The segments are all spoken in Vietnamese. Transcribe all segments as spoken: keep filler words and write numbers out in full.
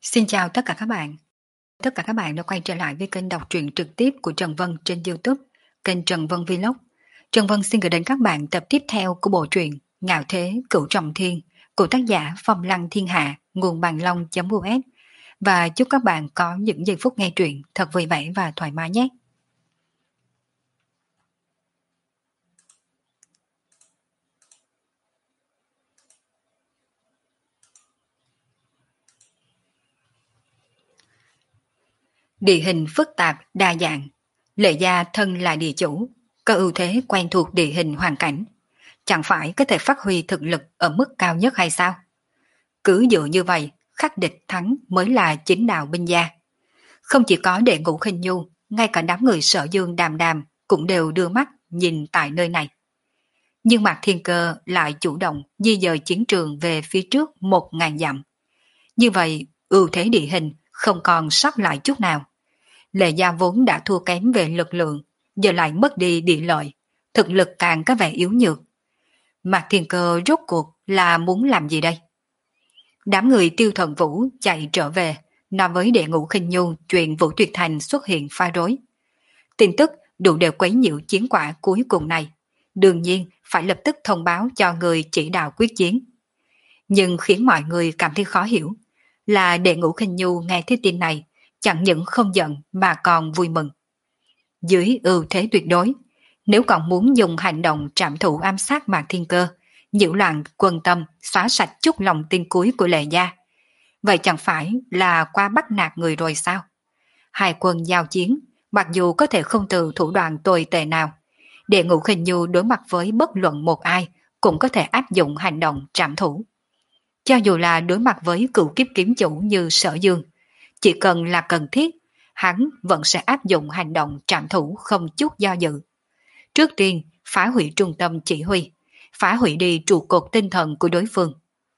Xin chào tất cả các bạn. Tất cả các bạn đã quay trở lại với kênh đọc truyện trực tiếp của Trần Vân trên YouTube, kênh Trần Vân Vlog. Trần Vân xin gửi đến các bạn tập tiếp theo của bộ truyện Ngạo Thế Cửu Trọng Thiên của tác giả Phong Lăng Thiên Hạ, nguồn bàn long.us. Và chúc các bạn có những giây phút nghe truyện thật vui vẻ và thoải mái nhé. Địa hình phức tạp, đa dạng. Lệ Gia thân là địa chủ, có ưu thế quen thuộc địa hình hoàn cảnh. Chẳng phải có thể phát huy thực lực ở mức cao nhất hay sao? Cứ dựa như vậy, khắc địch thắng mới là chính đạo binh gia. Không chỉ có Đệ Ngũ Khinh Nhu, ngay cả đám người Sở Dương Đàm Đàm cũng đều đưa mắt nhìn tại nơi này. Nhưng Mạc Thiên Cơ lại chủ động di dời chiến trường về phía trước một ngàn dặm. Như vậy, ưu thế địa hình không còn sót lại chút nào. Lệ Gia vốn đã thua kém về lực lượng, giờ lại mất đi địa lợi, thực lực càng có vẻ yếu nhược. Mạc Thiên Cơ rốt cuộc là muốn làm gì đây? Đám người Tiêu Thần Vũ chạy trở về, nói với Đệ Ngũ Khinh Nhu chuyện Vũ Tuyệt Thành xuất hiện pha rối. Tin tức đủ để quấy nhiễu chiến quả cuối cùng này, đương nhiên phải lập tức thông báo cho người chỉ đạo quyết chiến. Nhưng khiến mọi người cảm thấy khó hiểu là Đệ Ngũ Khinh Nhu nghe thấy tin này, chẳng những không giận mà còn vui mừng. Dưới ưu thế tuyệt đối, nếu còn muốn dùng hành động trảm thủ ám sát Mạc Thiên Cơ, nhiễu loạn quân tâm, xóa sạch chút lòng tin cuối của Lệ Gia, vậy chẳng phải là qua bắt nạt người rồi sao? Hai quân giao chiến, mặc dù có thể không từ thủ đoạn tồi tệ nào, Đệ Ngũ Khinh Nhu đối mặt với bất luận một ai cũng có thể áp dụng hành động trảm thủ. Cho dù là đối mặt với cựu kiếp kiếm chủ như Sở Dương, chỉ cần là cần thiết, hắn vẫn sẽ áp dụng hành động trảm thủ không chút do dự. Trước tiên, phá hủy trung tâm chỉ huy, phá hủy đi trụ cột tinh thần của đối phương.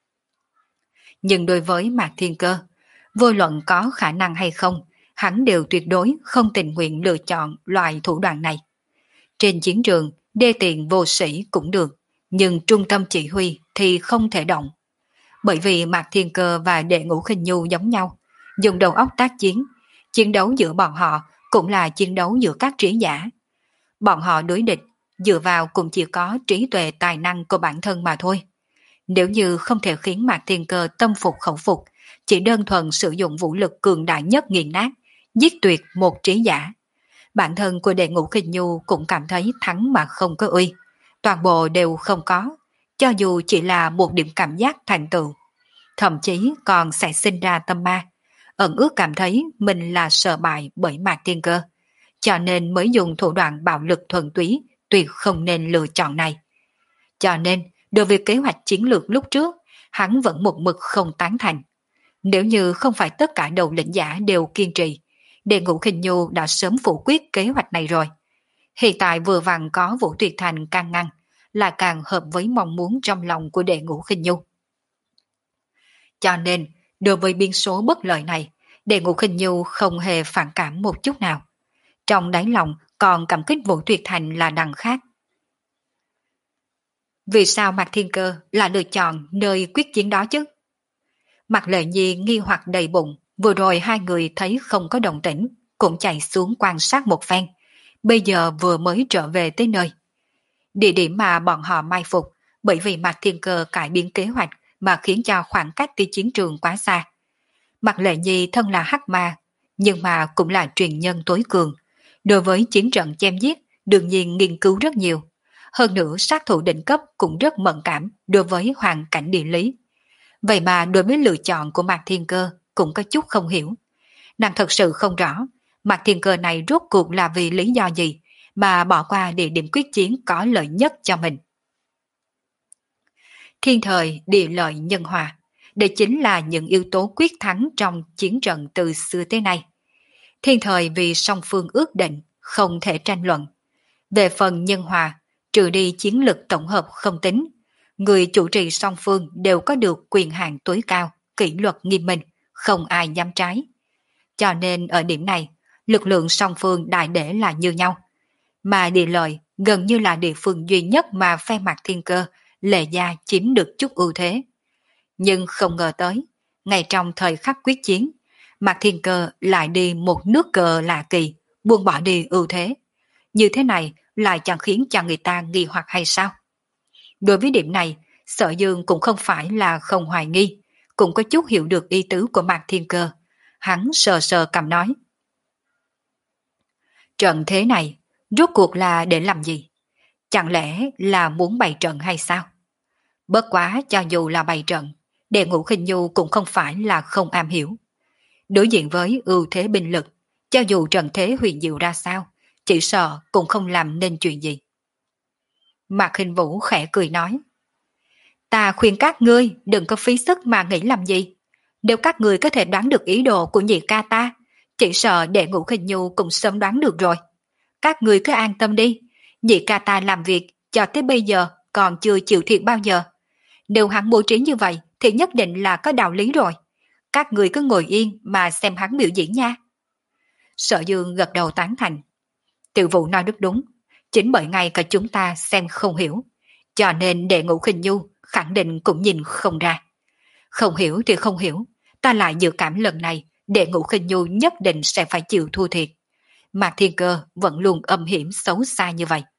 Nhưng đối với Mạc Thiên Cơ, vô luận có khả năng hay không, hắn đều tuyệt đối không tình nguyện lựa chọn loại thủ đoạn này. Trên chiến trường, đê tiện vô sĩ cũng được, nhưng trung tâm chỉ huy thì không thể động. Bởi vì Mạc Thiên Cơ và Đệ Ngũ Khinh Nhu giống nhau, dùng đầu óc tác chiến, chiến đấu giữa bọn họ cũng là chiến đấu giữa các trí giả. Bọn họ đối địch, dựa vào cũng chỉ có trí tuệ tài năng của bản thân mà thôi. Nếu như không thể khiến Mạc Thiên Cơ tâm phục khẩu phục, chỉ đơn thuần sử dụng vũ lực cường đại nhất nghiền nát, giết tuyệt một trí giả, bản thân của Đệ Ngũ Khinh Nhu cũng cảm thấy thắng mà không có uy, toàn bộ đều không có, cho dù chỉ là một điểm cảm giác thành tựu. Thậm chí còn sẽ sinh ra tâm ma, ẩn ước cảm thấy mình là sợ bại bởi Mạc Thiên Cơ, cho nên mới dùng thủ đoạn bạo lực thuần túy, tuyệt không nên lựa chọn này. Cho nên, đối với kế hoạch chiến lược lúc trước, hắn vẫn một mực không tán thành. Nếu như không phải tất cả đầu lĩnh giả đều kiên trì, Đệ Ngũ Khinh Nhu đã sớm phủ quyết kế hoạch này rồi. Hiện tại vừa vặn có Vũ Tuyệt Thành can ngăn, là càng hợp với mong muốn trong lòng của Đệ Ngũ Khinh Nhu. Cho nên, đối với biến số bất lợi này, Đệ Ngũ Khinh Nhu không hề phản cảm một chút nào. Trong đáy lòng còn cảm kích Vũ Tuyệt Thành là đằng khác. Vì sao Mạc Thiên Cơ là lựa chọn nơi quyết chiến đó chứ? Mạc Lệ Nhi nghi hoặc đầy bụng, vừa rồi hai người thấy không có động tĩnh, cũng chạy xuống quan sát một phen, bây giờ vừa mới trở về tới nơi. Địa điểm mà bọn họ mai phục, bởi vì Mạc Thiên Cơ cải biến kế hoạch mà khiến cho khoảng cách tới chiến trường quá xa. Mạc Lệ Nhi thân là hắc ma, nhưng mà cũng là truyền nhân tối cường. Đối với chiến trận chém giết, đương nhiên nghiên cứu rất nhiều. Hơn nữa sát thủ đỉnh cấp cũng rất mẫn cảm đối với hoàn cảnh địa lý. Vậy mà đối với lựa chọn của Mạc Thiên Cơ cũng có chút không hiểu. Nàng thật sự không rõ, Mạc Thiên Cơ này rốt cuộc là vì lý do gì mà bỏ qua địa điểm quyết chiến có lợi nhất cho mình. Thiên thời, địa lợi, nhân hòa, đây chính là những yếu tố quyết thắng trong chiến trận từ xưa tới nay. Thiên thời vì song phương ước định, không thể tranh luận. Về phần nhân hòa, trừ đi chiến lực tổng hợp không tính, người chủ trì song phương đều có được quyền hạn tối cao, kỷ luật nghiêm minh, không ai dám trái. Cho nên ở điểm này, lực lượng song phương đại để là như nhau. Mà địa lợi gần như là địa phương duy nhất mà phe Mạc Thiên Cơ, Lệ Gia chiếm được chút ưu thế. Nhưng không ngờ tới, ngay trong thời khắc quyết chiến, Mạc Thiên Cơ lại đi một nước cờ lạ kỳ, buông bỏ đi ưu thế. Như thế này lại chẳng khiến cho người ta nghi hoặc hay sao? Đối với điểm này, Sở Dương cũng không phải là không hoài nghi, cũng có chút hiểu được ý tứ của Mạc Thiên Cơ. Hắn sờ sờ cầm nói. Trận thế này, rốt cuộc là để làm gì? Chẳng lẽ là muốn bày trận hay sao? Bất quá cho dù là bày trận, Đệ Ngũ Khinh Nhu cũng không phải là không am hiểu. Đối diện với ưu thế binh lực, cho dù trận thế huyền diệu ra sao, chỉ sợ cũng không làm nên chuyện gì. Mạc Khinh Vũ khẽ cười nói. Ta khuyên các ngươi đừng có phí sức mà nghĩ làm gì. Nếu các ngươi có thể đoán được ý đồ của nhị ca ta, chỉ sợ Đệ Ngũ Khinh Nhu cũng sớm đoán được rồi. Các ngươi cứ an tâm đi, nhị ca ta làm việc cho tới bây giờ còn chưa chịu thiệt bao giờ. Nếu hắn bố trí như vậy thì nhất định là có đạo lý rồi. Các người cứ ngồi yên mà xem hắn biểu diễn nha. Sở Dương gật đầu tán thành. Tiểu Vũ nói rất đúng, chính bởi ngay cả chúng ta xem không hiểu, cho nên Đệ Ngũ Khinh Nhu khẳng định cũng nhìn không ra. Không hiểu thì không hiểu, ta lại dự cảm lần này Đệ Ngũ Khinh Nhu nhất định sẽ phải chịu thua thiệt. Mạc Thiên Cơ vẫn luôn âm hiểm xấu xa như vậy.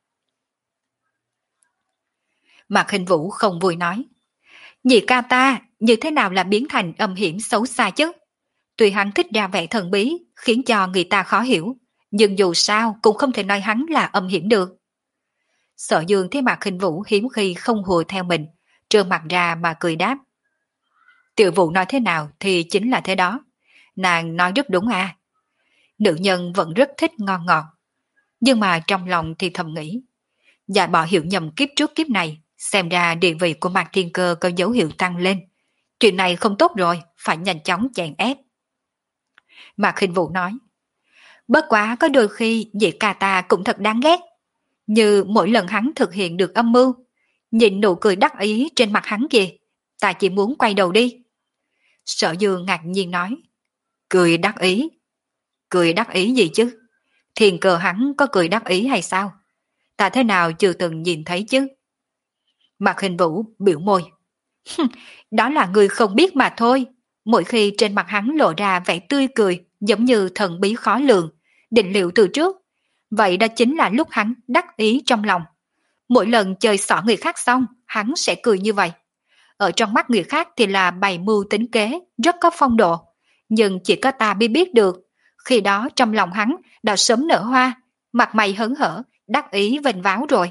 Mạc Khinh Vũ không vui nói. Nhị ca ta như thế nào là biến thành âm hiểm xấu xa chứ? Tuy hắn thích ra vẻ thần bí, khiến cho người ta khó hiểu, nhưng dù sao cũng không thể nói hắn là âm hiểm được. Sở Dương thấy Mạc Khinh Vũ hiếm khi không hùa theo mình, trợn mặt ra mà cười đáp. Tiểu Vũ nói thế nào thì chính là thế đó. Nàng nói rất đúng à. Nữ nhân vẫn rất thích ngon ngọt, nhưng mà trong lòng thì thầm nghĩ. Dạ bỏ hiểu nhầm kiếp trước kiếp này, xem ra địa vị của Mạc Thiên Cơ có dấu hiệu tăng lên. Chuyện này không tốt rồi, phải nhanh chóng chèn ép. Mạc Khinh Vũ nói. Bất quá có đôi khi nhị ca ta cũng thật đáng ghét. Như mỗi lần hắn thực hiện được âm mưu, nhìn nụ cười đắc ý trên mặt hắn kìa, ta chỉ muốn quay đầu đi. Sở Dương ngạc nhiên nói. Cười đắc ý? Cười đắc ý gì chứ? Thiên Cơ hắn có cười đắc ý hay sao? Ta thế nào chưa từng nhìn thấy chứ? Mạc Khinh Vũ biểu môi. Đó là người không biết mà thôi. Mỗi khi trên mặt hắn lộ ra vẻ tươi cười giống như thần bí khó lường, định liệu từ trước. Vậy đó chính là lúc hắn đắc ý trong lòng. Mỗi lần chơi xỏ người khác xong, hắn sẽ cười như vậy. Ở trong mắt người khác thì là bày mưu tính kế, rất có phong độ. Nhưng chỉ có ta biết biết được. Khi đó trong lòng hắn đã sớm nở hoa, mặt mày hớn hở, đắc ý vênh váo rồi.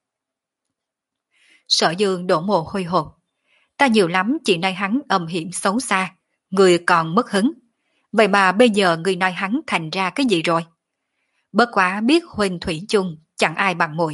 Sở Dương đổ mồ hôi hột. Ta nhiều lắm chỉ nói hắn âm hiểm xấu xa, người còn mất hứng. Vậy mà bây giờ người nói hắn thành ra cái gì rồi? Bất quá biết huynh thủy chung, chẳng ai bằng muội.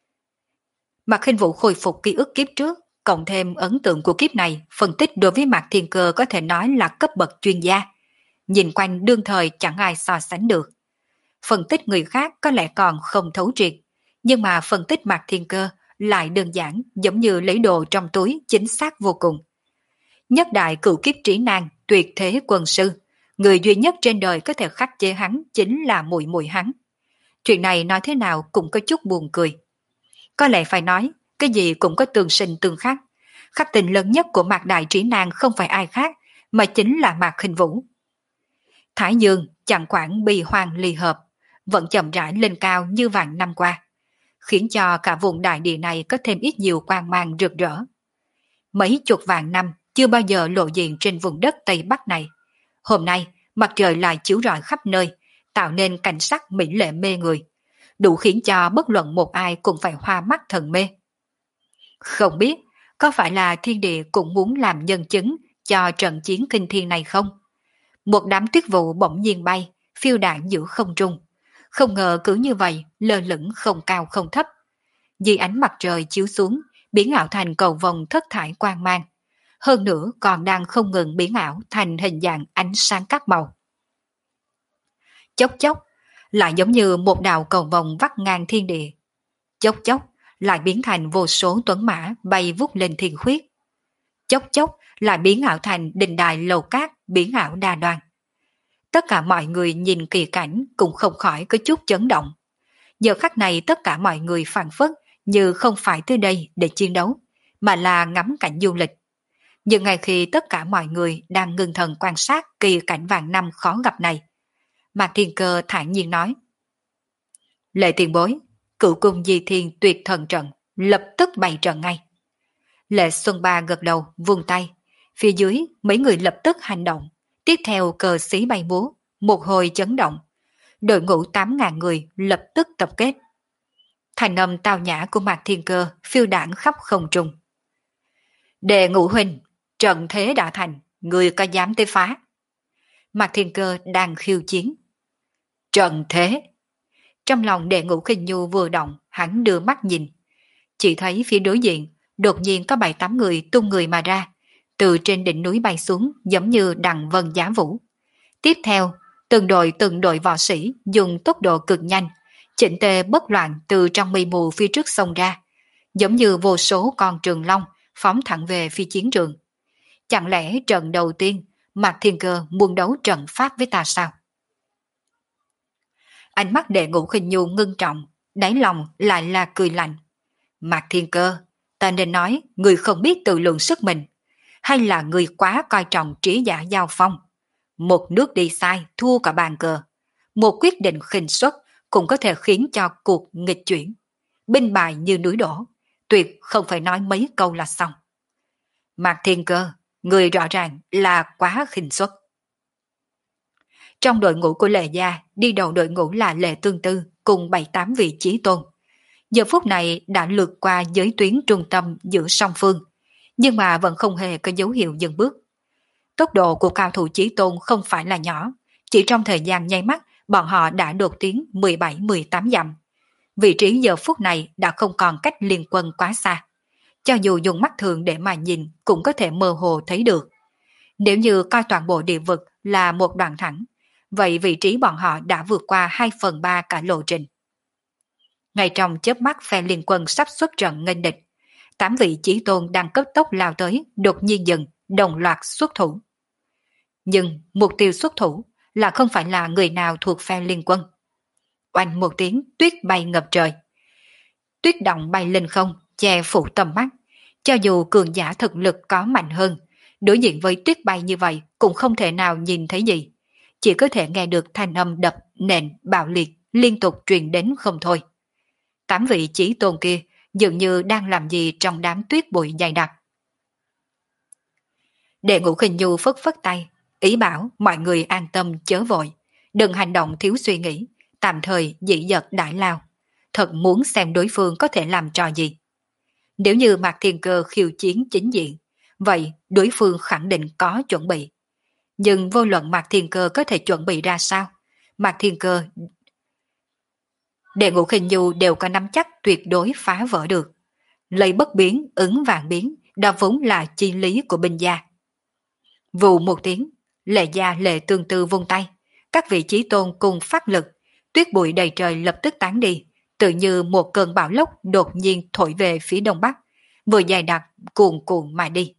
Mạc Khinh Vũ khôi phục ký ức kiếp trước, cộng thêm ấn tượng của kiếp này, phân tích đối với Mạc Thiên Cơ có thể nói là cấp bậc chuyên gia. Nhìn quanh đương thời chẳng ai so sánh được. Phân tích người khác có lẽ còn không thấu triệt, nhưng mà phân tích Mạc Thiên Cơ lại đơn giản giống như lấy đồ trong túi, chính xác vô cùng. Nhất đại cửu kiếp trí nan, tuyệt thế quân sư, người duy nhất trên đời có thể khắc chế hắn chính là muội muội hắn. Chuyện này nói thế nào cũng có chút buồn cười. Có lẽ phải nói, cái gì cũng có tương sinh tương khắc. Khắc tình lớn nhất của Mạc Đại Trí Nan không phải ai khác, mà chính là Mạc Khinh Vũ. Thái Dương chẳng quản bi hoang ly hợp, vẫn chậm rãi lên cao như vạn năm qua, khiến cho cả vùng đại địa này có thêm ít nhiều quang mang rực rỡ. Mấy chục vạn năm chưa bao giờ lộ diện trên vùng đất Tây Bắc này. Hôm nay, mặt trời lại chiếu rọi khắp nơi, tạo nên cảnh sắc mỹ lệ mê người, đủ khiến cho bất luận một ai cũng phải hoa mắt thần mê. Không biết, có phải là thiên địa cũng muốn làm nhân chứng cho trận chiến kinh thiên này không? Một đám tuyết vụ bỗng nhiên bay, phiêu đạn giữa không trung. Không ngờ cứ như vậy, lơ lửng không cao không thấp. Vì ánh mặt trời chiếu xuống, biến ảo thành cầu vồng thất thải quang mang. Hơn nữa còn đang không ngừng biến ảo thành hình dạng ánh sáng các màu. Chốc chốc, lại giống như một đạo cầu vồng vắt ngang thiên địa. Chốc chốc, lại biến thành vô số tuấn mã bay vút lên thiên khuyết. Chốc chốc, lại biến ảo thành đình đài lầu cát biến ảo đa đoan. Tất cả mọi người nhìn kỳ cảnh cũng không khỏi có chút chấn động. Giờ khắc này tất cả mọi người phảng phất như không phải tới đây để chiến đấu, mà là ngắm cảnh du lịch. Nhưng ngay khi tất cả mọi người đang ngưng thần quan sát kỳ cảnh vàng năm khó gặp này, Mạc Thiên Cơ thản nhiên nói: Lệ tiền bối, cửu cung di thiên tuyệt thần trận, lập tức bày trận ngay. Lệ Xuân Ba gật đầu, vung tay. Phía dưới, mấy người lập tức hành động. Tiếp theo cờ xí bay múa, một hồi chấn động. Đội ngũ tám ngàn người lập tức tập kết. Thành âm tao nhã của Mạc Thiên Cơ phiêu đảng khắp không trung. Đệ ngũ huynh, trận thế đã thành, người có dám tới phá? Mạc Thiên Cơ đang khiêu chiến. Trận thế. Trong lòng đệ ngũ khinh nhu vừa động, hắn đưa mắt nhìn. Chỉ thấy phía đối diện, đột nhiên có bảy tám người tung người mà ra, từ trên đỉnh núi bay xuống giống như đằng vân giá vũ. Tiếp theo, từng đội từng đội võ sĩ dùng tốc độ cực nhanh, chỉnh tề bất loạn từ trong mây mù phía trước sông ra, giống như vô số con trường long phóng thẳng về phía chiến trường. Chẳng lẽ trận đầu tiên Mạc Thiên Cơ muốn đấu trận pháp với ta sao? Ánh mắt đệ ngũ khinh nhu ngưng trọng, đáy lòng lại là cười lạnh. Mạc Thiên Cơ, ta nên nói người không biết tự lượng sức mình, hay là người quá coi trọng trí giả giao phong? Một nước đi sai thua cả bàn cờ, một quyết định khinh suất cũng có thể khiến cho cuộc nghịch chuyển. Binh bài như núi đổ, tuyệt không phải nói mấy câu là xong. Mạc Thiên Cơ, người rõ ràng là quá khinh suất. Trong đội ngũ của Lệ Gia, đi đầu đội ngũ là Lệ Tương Tư cùng bảy tám vị chí tôn. Giờ phút này đã lượt qua giới tuyến trung tâm giữa song phương, nhưng mà vẫn không hề có dấu hiệu dừng bước. Tốc độ của cao thủ chí tôn không phải là nhỏ, chỉ trong thời gian nháy mắt, bọn họ đã đột tiến mười bảy mười tám dặm. Vị trí giờ phút này đã không còn cách liên quân quá xa. Cho dù dùng mắt thường để mà nhìn cũng có thể mơ hồ thấy được. Nếu như coi toàn bộ địa vực là một đoạn thẳng, vậy vị trí bọn họ đã vượt qua hai phần ba cả lộ trình. Ngay trong chớp mắt phe liên quân sắp xuất trận nghênh địch, tám vị chí tôn đang cấp tốc lao tới, đột nhiên dừng, đồng loạt xuất thủ. Nhưng mục tiêu xuất thủ là không phải là người nào thuộc phe liên quân. Oanh một tiếng, tuyết bay ngập trời. Tuyết động bay lên không, che phủ tầm mắt. Cho dù cường giả thực lực có mạnh hơn, đối diện với tuyết bay như vậy cũng không thể nào nhìn thấy gì. Chỉ có thể nghe được thanh âm đập, nện, bạo liệt liên tục truyền đến không thôi. Tám vị chí tôn kia dường như đang làm gì trong đám tuyết bụi dày đặc. Đệ ngũ khinh nhu phất phất tay, ý bảo mọi người an tâm chớ vội, đừng hành động thiếu suy nghĩ, tạm thời dĩ dật đại lao. Thật muốn xem đối phương có thể làm trò gì. Nếu như Mạc Thiên Cơ khiêu chiến chính diện, vậy đối phương khẳng định có chuẩn bị. Nhưng vô luận Mạc Thiên Cơ có thể chuẩn bị ra sao, Mạc Thiên Cơ Đệ ngũ khinh nhu đều có nắm chắc tuyệt đối phá vỡ được. Lấy bất biến, ứng vạn biến, đó vốn là chi lý của binh gia. Vụ một tiếng, Lệ Gia Lệ Tương Tư vung tay, các vị chí tôn cùng phát lực, tuyết bụi đầy trời lập tức tán đi, tự như một cơn bão lốc đột nhiên thổi về phía đông bắc, vừa dài đặc cuồn cuộn mà đi.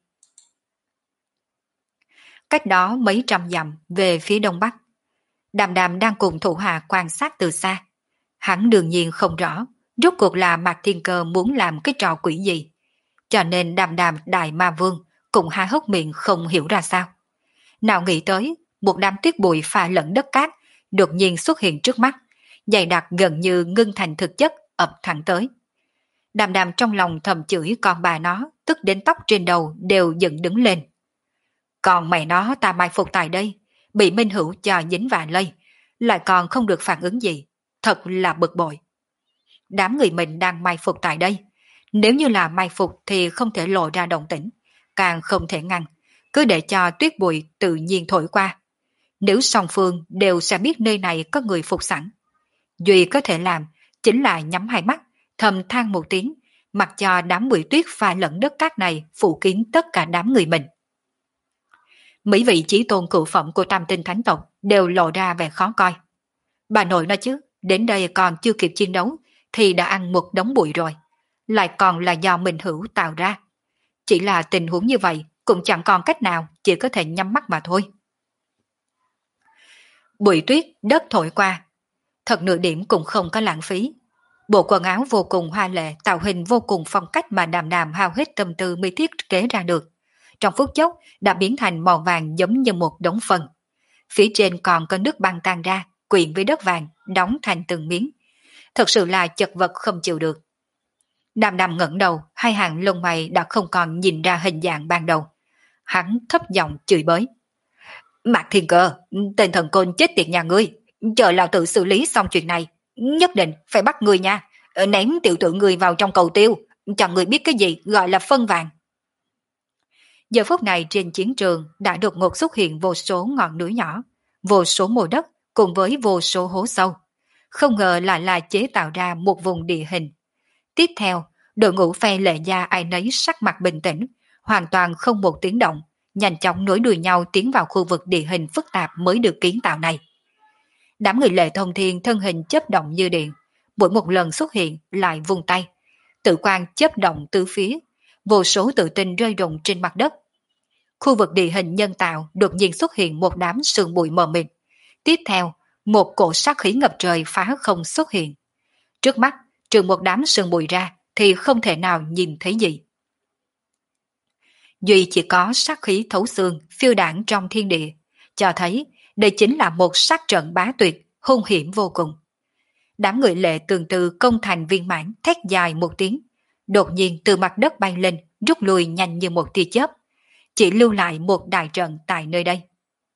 Cách đó mấy trăm dặm về phía đông bắc, Đàm Đàm đang cùng thủ hạ quan sát từ xa. Hắn đương nhiên không rõ, rốt cuộc là Mạc Thiên Cơ muốn làm cái trò quỷ gì. Cho nên Đàm Đàm Đại Ma Vương cũng há hốc miệng không hiểu ra sao. Nào nghĩ tới, một đám tuyết bụi pha lẫn đất cát đột nhiên xuất hiện trước mắt, dày đặc gần như ngưng thành thực chất ập thẳng tới. Đàm Đàm trong lòng thầm chửi con bà nó, tức đến tóc trên đầu đều dựng đứng lên. Còn mẹ nó ta mai phục tại đây, bị Minh Hữu cho dính vạ lây, lại còn không được phản ứng gì. Thật là bực bội. Đám người mình đang mai phục tại đây. Nếu như là mai phục thì không thể lộ ra động tĩnh, càng không thể ngăn, cứ để cho tuyết bụi tự nhiên thổi qua. Nếu song phương đều sẽ biết nơi này có người phục sẵn. Duy có thể làm chính là nhắm hai mắt, thầm than một tiếng, mặc cho đám bụi tuyết pha lẫn đất cát này phủ kín tất cả đám người mình. Mấy vị chí tôn cựu phẩm của Tam Tinh Thánh tộc đều lộ ra vẻ khó coi. Bà nội nói chứ, đến đây còn chưa kịp chiến đấu thì đã ăn một đống bụi rồi, lại còn là do Minh Hữu tạo ra. Chỉ là tình huống như vậy cũng chẳng còn cách nào, chỉ có thể nhắm mắt mà thôi. Bụi tuyết đất thổi qua, thật nửa điểm cũng không có lãng phí. Bộ quần áo vô cùng hoa lệ, tạo hình vô cùng phong cách mà Đàm Đàm hao hết tâm tư mới thiết kế ra được, trong phút chốc đã biến thành màu vàng giống như một đống phân. Phía trên còn có nước băng tan ra, quyện với đất vàng, đóng thành từng miếng. Thật sự là chật vật không chịu được. Đàm Đàm ngẩng đầu, hai hàng lông mày đã không còn nhìn ra hình dạng ban đầu. Hắn thấp giọng chửi bới. Mạc Thiên Cơ, tên thần côn chết tiệt nhà ngươi, chờ lão tử xử lý xong chuyện này, nhất định phải bắt ngươi nha, ném tiểu tử ngươi vào trong cầu tiêu, cho ngươi biết cái gì gọi là phân vàng. Giờ phút này trên chiến trường đã đột ngột xuất hiện vô số ngọn núi nhỏ, vô số mồ đất cùng với vô số hố sâu. Không ngờ lại là chế tạo ra một vùng địa hình. Tiếp theo, đội ngũ phe Lệ Gia ai nấy sắc mặt bình tĩnh, hoàn toàn không một tiếng động, nhanh chóng nối đuôi nhau tiến vào khu vực địa hình phức tạp mới được kiến tạo này. Đám người Lệ Thông Thiên thân hình chớp động như điện, mỗi một lần xuất hiện lại vung tay, tự quang chớp động từ phía, vô số tự tinh rơi rụng trên mặt đất. Khu vực địa hình nhân tạo đột nhiên xuất hiện một đám sương bụi mờ mịt. Tiếp theo, một cổ sát khí ngập trời phá không xuất hiện. Trước mắt, trừ một đám sương bụi ra thì không thể nào nhìn thấy gì. Duy chỉ có sát khí thấu xương phiêu đảng trong thiên địa, cho thấy đây chính là một sát trận bá tuyệt, hung hiểm vô cùng. Đám người Lệ Tường Từ công thành viên mãn thét dài một tiếng, đột nhiên từ mặt đất bay lên, rút lui nhanh như một tia chớp, chỉ lưu lại một đại trận tại nơi đây.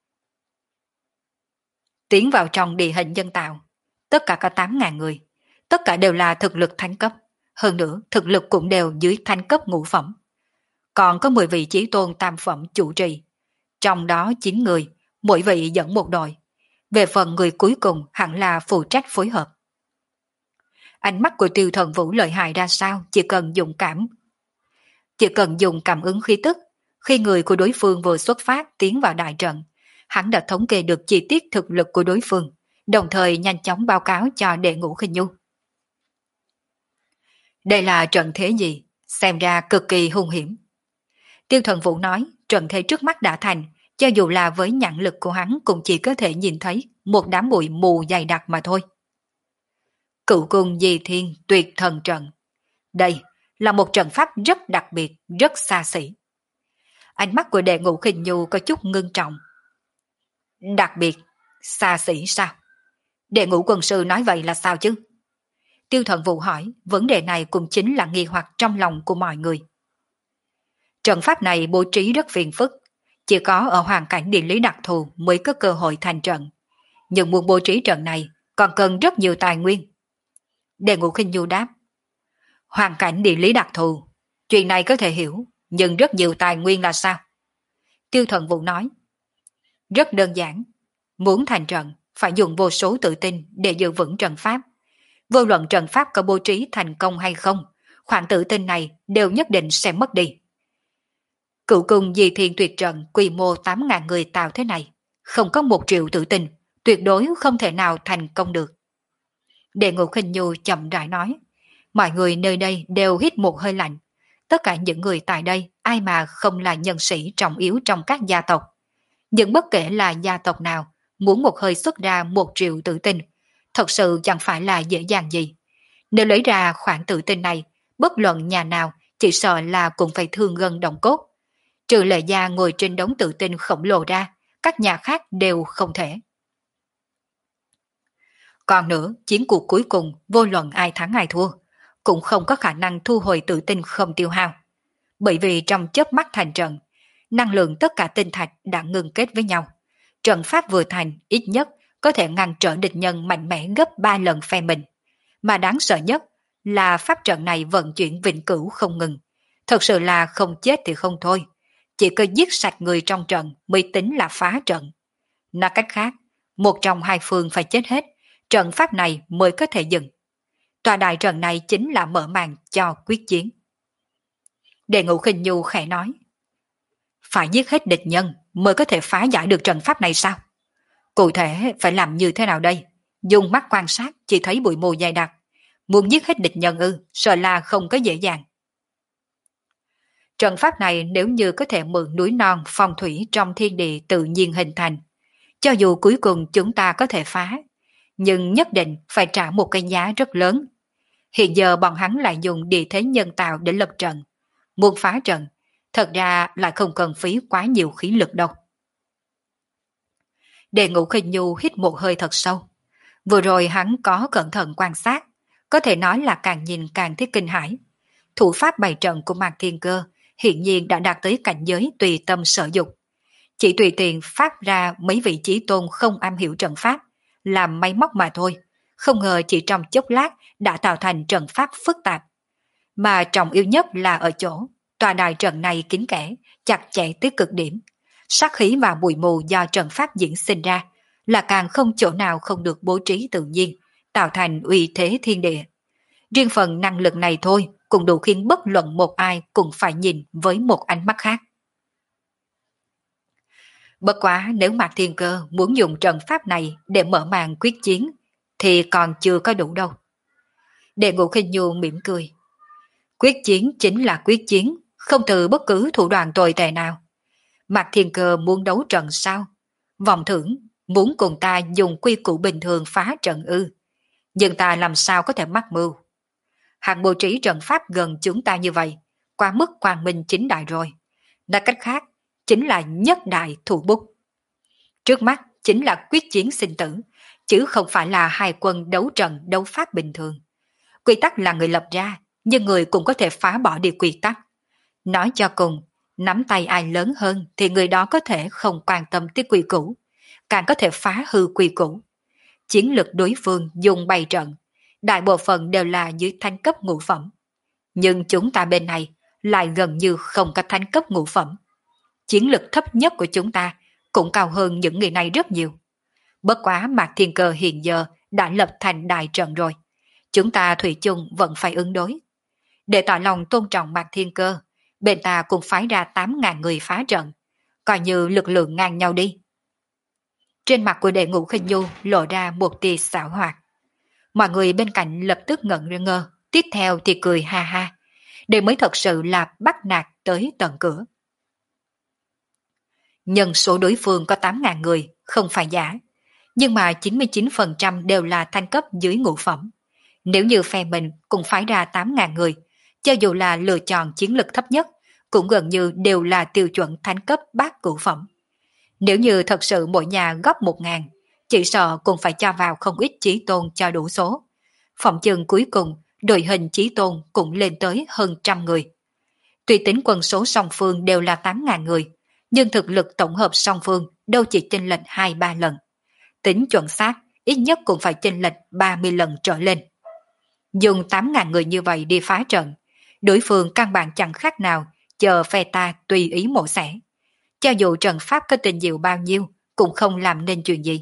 Tiến vào trong địa hình nhân tạo, tất cả có tám ngàn người, tất cả đều là thực lực thánh cấp, hơn nữa thực lực cũng đều dưới thánh cấp ngũ phẩm. Còn có mười vị chí tôn tam phẩm chủ trì, trong đó chín người, mỗi vị dẫn một đội. Về phần người cuối cùng hẳn là phụ trách phối hợp. Ánh mắt của Tiêu Thần Vũ lợi hại ra sao, chỉ cần dùng cảm. Chỉ cần dùng cảm ứng khí tức, khi người của đối phương vừa xuất phát tiến vào đại trận, hắn đã thống kê được chi tiết thực lực của đối phương, đồng thời nhanh chóng báo cáo cho Đệ Ngũ Khinh Nhu. Đây là trận thế gì? Xem ra cực kỳ hung hiểm. Tiêu Thần Vũ nói, trận thế trước mắt đã thành, cho dù là với nhãn lực của hắn cũng chỉ có thể nhìn thấy một đám bụi mù dày đặc mà thôi. Cựu cung Di Thiên Tuyệt Thần Trận. Đây là một trận pháp rất đặc biệt, rất xa xỉ. Ánh mắt của Đệ Ngũ Khinh Nhu có chút ngưng trọng. Đặc biệt, xa xỉ sao? Đệ Ngũ Quân Sư nói vậy là sao chứ? Tiêu Thần Vũ hỏi, vấn đề này cũng chính là nghi hoặc trong lòng của mọi người. Trận pháp này bố trí rất phiền phức, chỉ có ở hoàn cảnh địa lý đặc thù mới có cơ hội thành trận. Nhưng muốn bố trí trận này còn cần rất nhiều tài nguyên. Đệ Ngũ Khinh Nhu đáp. Hoàn cảnh địa lý đặc thù, chuyện này có thể hiểu, nhưng rất nhiều tài nguyên là sao? Tiêu Thần Vũ nói. Rất đơn giản, muốn thành trận phải dùng vô số tự tin để giữ vững trận pháp. Vô luận trận pháp có bố trí thành công hay không, khoản tự tin này đều nhất định sẽ mất đi. Cựu cung Di Thiên Tuyệt Trận quy mô tám ngàn người tạo thế này, không có một triệu tự tin, tuyệt đối không thể nào thành công được. Đệ Ngũ Khinh Nhu chậm rãi nói, mọi người nơi đây đều hít một hơi lạnh. Tất cả những người tại đây ai mà không là nhân sĩ trọng yếu trong các gia tộc. Nhưng bất kể là gia tộc nào, muốn một hơi xuất ra một triệu tự tin, thật sự chẳng phải là dễ dàng gì. Nếu lấy ra khoản tự tin này, bất luận nhà nào chỉ sợ là cũng phải thương gân động cốt. Trừ Lệ Gia ngồi trên đống tự tin khổng lồ ra, các nhà khác đều không thể. Còn nữa, chiến cuộc cuối cùng, vô luận ai thắng ai thua, cũng không có khả năng thu hồi tự tin không tiêu hao. Bởi vì trong chớp mắt thành trận, năng lượng tất cả tinh thạch đã ngừng kết với nhau. Trận pháp vừa thành, ít nhất có thể ngăn trở địch nhân mạnh mẽ gấp ba lần phe mình. Mà đáng sợ nhất là pháp trận này vận chuyển vĩnh cửu không ngừng. Thật sự là không chết thì không thôi. Chỉ có giết sạch người trong trận mới tính là phá trận. Nói cách khác, một trong hai phương phải chết hết, trận pháp này mới có thể dừng. Tòa đại trận này chính là mở màn cho quyết chiến. Đệ Ngũ Khinh Nhu khẽ nói, phải giết hết địch nhân mới có thể phá giải được trận pháp này sao? Cụ thể phải làm như thế nào đây? Dùng mắt quan sát chỉ thấy bụi mù dày đặc. Muốn giết hết địch nhân ư, sợ là không có dễ dàng. Trận pháp này nếu như có thể mượn núi non phong thủy trong thiên địa tự nhiên hình thành, cho dù cuối cùng chúng ta có thể phá, nhưng nhất định phải trả một cái giá rất lớn. Hiện giờ bọn hắn lại dùng địa thế nhân tạo để lập trận. Muốn phá trận, Thật ra lại không cần phí quá nhiều khí lực đâu. Đề Ngũ Khinh Nhu hít một hơi thật sâu. Vừa rồi hắn có cẩn thận quan sát, có thể nói là càng nhìn càng thấy kinh hãi. Thủ pháp bày trận của Mạc Thiên Cơ hiện nhiên đã đạt tới cảnh giới tùy tâm sở dục. Chỉ tùy tiện phát ra mấy vị chí tôn không am hiểu trận pháp, làm máy móc mà thôi. Không ngờ chỉ trong chốc lát đã tạo thành trận pháp phức tạp. Mà trọng yếu nhất là ở chỗ, tòa đài trận này kín kẽ, chặt chẽ tới cực điểm. Sát khí và bụi mù do trận pháp diễn sinh ra là càng không chỗ nào không được bố trí tự nhiên, tạo thành uy thế thiên địa. Riêng phần năng lực này thôi cũng đủ khiến bất luận một ai cũng phải nhìn với một ánh mắt khác. Bất quá nếu Mạc Thiên Cơ muốn dùng trận pháp này để mở màn quyết chiến thì còn chưa có đủ đâu. Đệ Ngũ Khinh Nhu mỉm cười. Quyết chiến chính là quyết chiến, không từ bất cứ thủ đoạn tồi tệ nào. Mạc Thiên Cơ muốn đấu trận sao? Vọng thưởng muốn cùng ta dùng quy củ bình thường phá trận ư? Nhưng ta làm sao có thể mắc mưu? Hạng bố trí trận pháp gần chúng ta như vậy, qua mức quang minh chính đại rồi. Nói cách khác, chính là nhất đại thủ bút. Trước mắt chính là quyết chiến sinh tử, chứ không phải là hai quân đấu trận đấu pháp bình thường. Quy tắc là người lập ra, nhưng người cũng có thể phá bỏ đi quy tắc. Nói cho cùng, nắm tay ai lớn hơn thì người đó có thể không quan tâm tới quy củ, càng có thể phá hư quy củ. Chiến lực đối phương dùng bày trận, đại bộ phận đều là dưới thánh cấp ngũ phẩm. Nhưng chúng ta bên này lại gần như không có thánh cấp ngũ phẩm. Chiến lực thấp nhất của chúng ta cũng cao hơn những người này rất nhiều. Bất quá Mạc Thiên Cơ hiện giờ đã lập thành đại trận rồi. Chúng ta thủy chung vẫn phải ứng đối. Để tỏ lòng tôn trọng Mạc Thiên Cơ, bên ta cũng phái ra tám ngàn người phá trận, coi như lực lượng ngang nhau đi. Trên mặt của Đệ Ngũ Khinh Nhu lộ ra một tia xảo hoạt. Mọi người bên cạnh lập tức ngẩn ngơ, tiếp theo thì cười ha ha. Đây mới thật sự là bắt nạt tới tận cửa. Nhân số đối phương có tám ngàn người, không phải giả. Nhưng mà chín mươi chín phần trăm đều là thanh cấp dưới ngũ phẩm. Nếu như phe mình cũng phái ra tám ngàn người, cho dù là lựa chọn chiến lực thấp nhất, cũng gần như đều là tiêu chuẩn thánh cấp bát cửu phẩm. Nếu như thật sự mỗi nhà góp một ngàn, chỉ sợ cũng phải cho vào không ít chí tôn cho đủ số. Phòng chừng cuối cùng, đội hình chí tôn cũng lên tới hơn trăm người. Tuy tính quân số song phương đều là tám ngàn người, nhưng thực lực tổng hợp song phương đâu chỉ chênh lệch hai ba lần. Tính chuẩn xác, ít nhất cũng phải chênh lệch ba mươi lần trở lên. Dùng tám ngàn người như vậy đi phá trận, đối phương căn bản chẳng khác nào chờ phe ta tùy ý mổ xẻ. Cho dù trận pháp có tình diệu bao nhiêu, cũng không làm nên chuyện gì.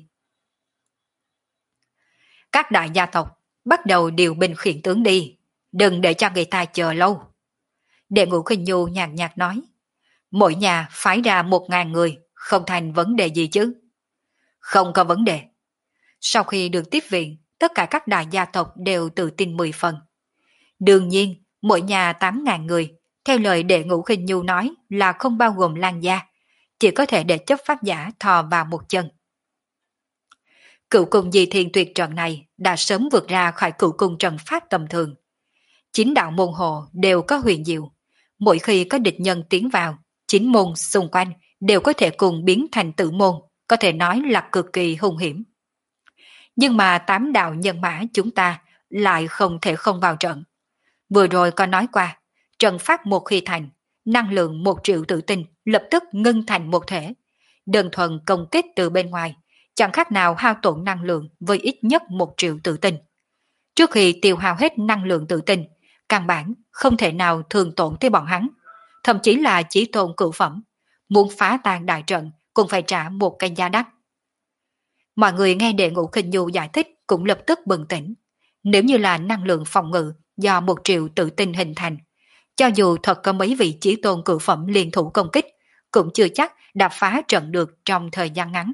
Các đại gia tộc bắt đầu điều binh khiển tướng đi, đừng để cho người ta chờ lâu. Đệ Ngũ Khinh Nhu nhàn nhạt nói, mỗi nhà phái ra một ngàn người, không thành vấn đề gì chứ? Không có vấn đề. Sau khi được tiếp viện, tất cả các đại gia tộc đều tự tin mười phần. Đương nhiên, mỗi nhà tám ngàn người, theo lời Đệ Ngũ Khinh Nhu nói là không bao gồm Lan gia, chỉ có thể để chấp pháp giả thò vào một chân. Cựu cung di thiên tuyệt trận này đã sớm vượt ra khỏi cựu cung trận pháp tầm thường. Chín đạo môn hộ đều có huyền diệu. Mỗi khi có địch nhân tiến vào, chín môn xung quanh đều có thể cùng biến thành tử môn, có thể nói là cực kỳ hung hiểm. Nhưng mà tám đạo nhân mã chúng ta lại không thể không vào trận. Vừa rồi có nói qua, trận pháp một khi thành, năng lượng một triệu tự tinh lập tức ngưng thành một thể. Đơn thuần công kích từ bên ngoài, chẳng khác nào hao tổn năng lượng với ít nhất một triệu tự tinh. Trước khi tiêu hao hết năng lượng tự tinh, căn bản không thể nào thường tổn tới bọn hắn. Thậm chí là chỉ tồn cửu phẩm, muốn phá tan đại trận cũng phải trả một cái giá đắt. Mọi người nghe Đệ Ngũ Khinh Nhu giải thích cũng lập tức bừng tỉnh. Nếu như là năng lượng phòng ngự do một triệu tự tinh hình thành, cho dù thật có mấy vị chí tôn cửu phẩm liên thủ công kích, cũng chưa chắc đã phá trận được trong thời gian ngắn.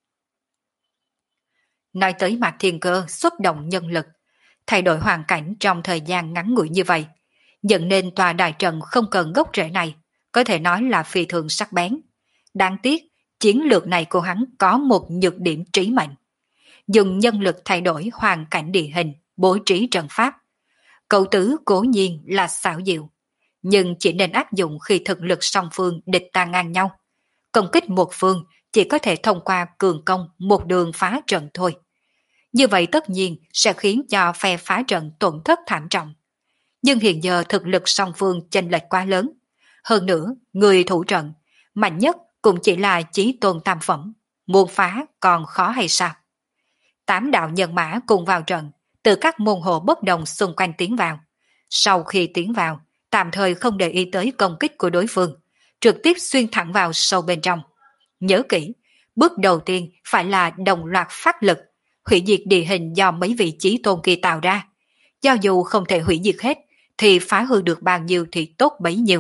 Nói tới Mạc Thiên Cơ xuất động nhân lực, thay đổi hoàn cảnh trong thời gian ngắn ngủi như vậy, dẫn nên tòa đại trận không cần gốc rễ này, có thể nói là phi thường sắc bén. Đáng tiếc, chiến lược này của hắn có một nhược điểm trí mệnh. Dùng nhân lực thay đổi hoàn cảnh địa hình, bố trí trận pháp. Cậu tứ cố nhiên là xảo diệu, nhưng chỉ nên áp dụng khi thực lực song phương địch ta ngang nhau. Công kích một phương chỉ có thể thông qua cường công một đường phá trận thôi. Như vậy tất nhiên sẽ khiến cho phe phá trận tổn thất thảm trọng. Nhưng hiện giờ thực lực song phương chênh lệch quá lớn. Hơn nữa, người thủ trận, mạnh nhất cũng chỉ là chí tôn tam phẩm, muốn phá còn khó hay sao? Tám đạo nhân mã cùng vào trận, từ các môn hộ bất đồng xung quanh tiến vào. Sau khi tiến vào, tạm thời không để ý tới công kích của đối phương, trực tiếp xuyên thẳng vào sâu bên trong. Nhớ kỹ, bước đầu tiên phải là đồng loạt phát lực, hủy diệt địa hình do mấy vị chí tôn kia tạo ra. Cho dù không thể hủy diệt hết, thì phá hư được bao nhiêu thì tốt bấy nhiêu.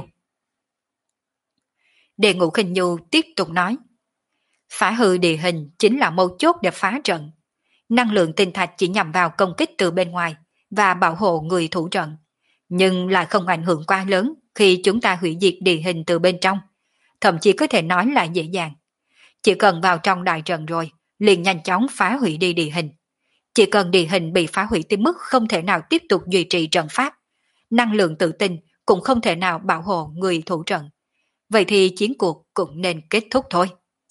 Đề Ngũ Khinh Nhu tiếp tục nói, phá hư địa hình chính là mấu chốt để phá trận. Năng lượng tinh thạch chỉ nhằm vào công kích từ bên ngoài và bảo hộ người thủ trận, nhưng lại không ảnh hưởng quá lớn khi chúng ta hủy diệt địa hình từ bên trong, thậm chí có thể nói là dễ dàng. Chỉ cần vào trong đại trận rồi, liền nhanh chóng phá hủy đi địa hình. Chỉ cần địa hình bị phá hủy tới mức không thể nào tiếp tục duy trì trận pháp, năng lượng tự tin cũng không thể nào bảo hộ người thủ trận. Vậy thì chiến cuộc cũng nên kết thúc thôi.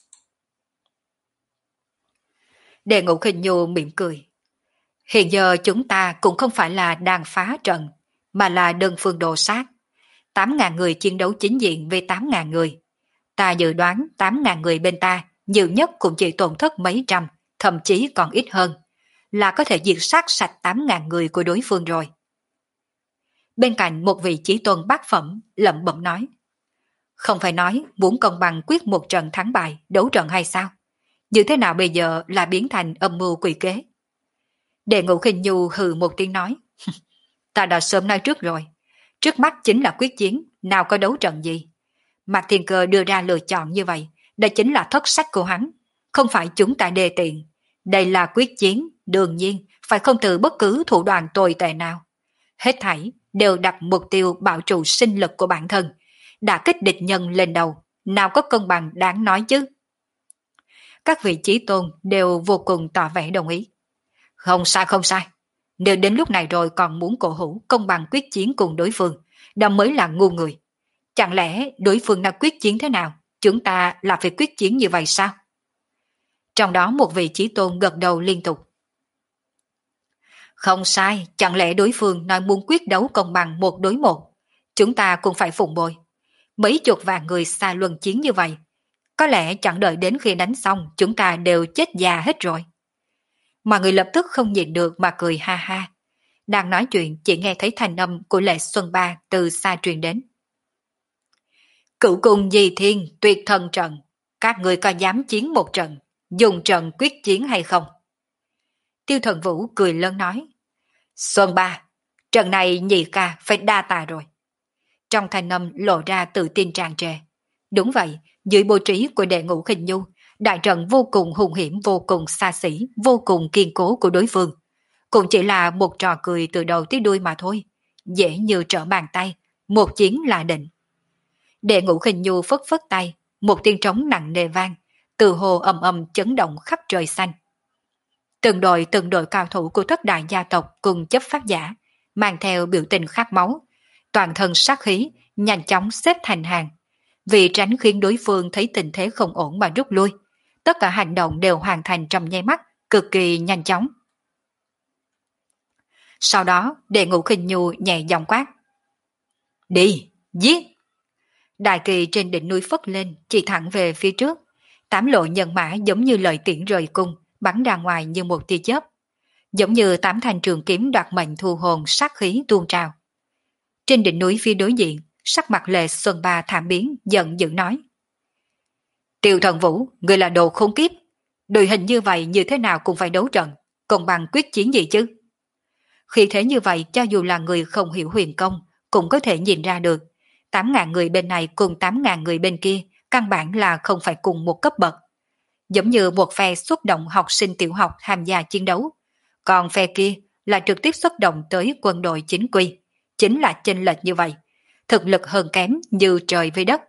Đề Ngũ Khinh Nhu mỉm cười. Hiện giờ chúng ta cũng không phải là đang phá trận, mà là đơn phương đồ sát. tám ngàn người chiến đấu chính diện với tám ngàn người. Ta dự đoán tám ngàn người bên ta nhiều nhất cũng chỉ tổn thất mấy trăm, thậm chí còn ít hơn, là có thể diệt sát sạch tám ngàn người của đối phương rồi. Bên cạnh một vị chí tôn bát phẩm lẩm bẩm nói, không phải nói muốn công bằng quyết một trận thắng bại, đấu trận hay sao? Như thế nào bây giờ là biến thành âm mưu quỷ kế? Đề Ngũ Khinh Nhu hừ một tiếng nói, ta đã sớm nói trước rồi, trước mắt chính là quyết chiến, nào có đấu trận gì. Mạc Thiên Cơ đưa ra lựa chọn như vậy, đây chính là thất sách của hắn, không phải chúng ta đề tiện. Đây là quyết chiến, đương nhiên phải không từ bất cứ thủ đoạn tồi tệ nào. Hết thảy đều đặt mục tiêu bảo trụ sinh lực của bản thân, đã kích địch nhân lên đầu, nào có công bằng đáng nói chứ. Các vị chí tôn đều vô cùng tỏ vẻ đồng ý. Không sai không sai, nếu đến lúc này rồi còn muốn cổ hủ công bằng quyết chiến cùng đối phương, đó mới là ngu người. Chẳng lẽ đối phương đã quyết chiến thế nào, chúng ta là phải quyết chiến như vậy sao? Trong đó một vị chí tôn gật đầu liên tục. Không sai, chẳng lẽ đối phương nói muốn quyết đấu công bằng một đối một, chúng ta cũng phải phụng bồi. Mấy chục vạn người xa luân chiến như vậy, có lẽ chẳng đợi đến khi đánh xong chúng ta đều chết già hết rồi. Mọi người lập tức không nhịn được mà cười ha ha. Đang nói chuyện chỉ nghe thấy thanh âm của Lệ Xuân Ba từ xa truyền đến. Cửu cung Di Thiên tuyệt thần trận, các người có dám chiến một trận, dùng trận quyết chiến hay không? Tiêu Thần Vũ cười lớn nói, Xuân Ba, trận này nhị ca phải đa tài rồi. Trong thanh âm lộ ra tự tin tràn trề. Đúng vậy, dưới bố trí của Đệ Ngũ Khinh Nhu, đại trận vô cùng hung hiểm, vô cùng xa xỉ, vô cùng kiên cố của đối phương, cũng chỉ là một trò cười từ đầu tới đuôi mà thôi, dễ như trở bàn tay, một chiến là định. Đệ Ngũ Khinh Nhu phất phất tay, một tiếng trống nặng nề vang, từ hồ ầm ầm chấn động khắp trời xanh. Từng đội từng đội cao thủ của thất đại gia tộc cùng chấp pháp giả, mang theo biểu tình khát máu, toàn thân sát khí, nhanh chóng xếp thành hàng. Vì tránh khiến đối phương thấy tình thế không ổn mà rút lui, tất cả hành động đều hoàn thành trong nháy mắt, cực kỳ nhanh chóng. Sau đó, Đệ Ngũ Khinh Nhu nhẹ giọng quát. Đi, giết! Đại kỳ trên đỉnh núi phất lên, chỉ thẳng về phía trước. Tám lộ nhân mã giống như lợi tiễn rời cung, bắn ra ngoài như một tia chớp. Giống như tám thanh trường kiếm đoạt mệnh thu hồn sát khí tuôn trào. Trên đỉnh núi phía đối diện, sắc mặt Lệ Xuân Ba thảm biến, giận dữ nói. Tiêu Thần Vũ, người là đồ khốn kiếp. Đội hình như vậy như thế nào cũng phải đấu trận, còn bằng quyết chiến gì chứ? Khi thế như vậy, cho dù là người không hiểu huyền công, cũng có thể nhìn ra được. tám ngàn người bên này cùng tám ngàn người bên kia, căn bản là không phải cùng một cấp bậc. Giống như một phe xuất động học sinh tiểu học tham gia chiến đấu, còn phe kia là trực tiếp xuất động tới quân đội chính quy, chính là chênh lệch như vậy, thực lực hơn kém như trời với đất.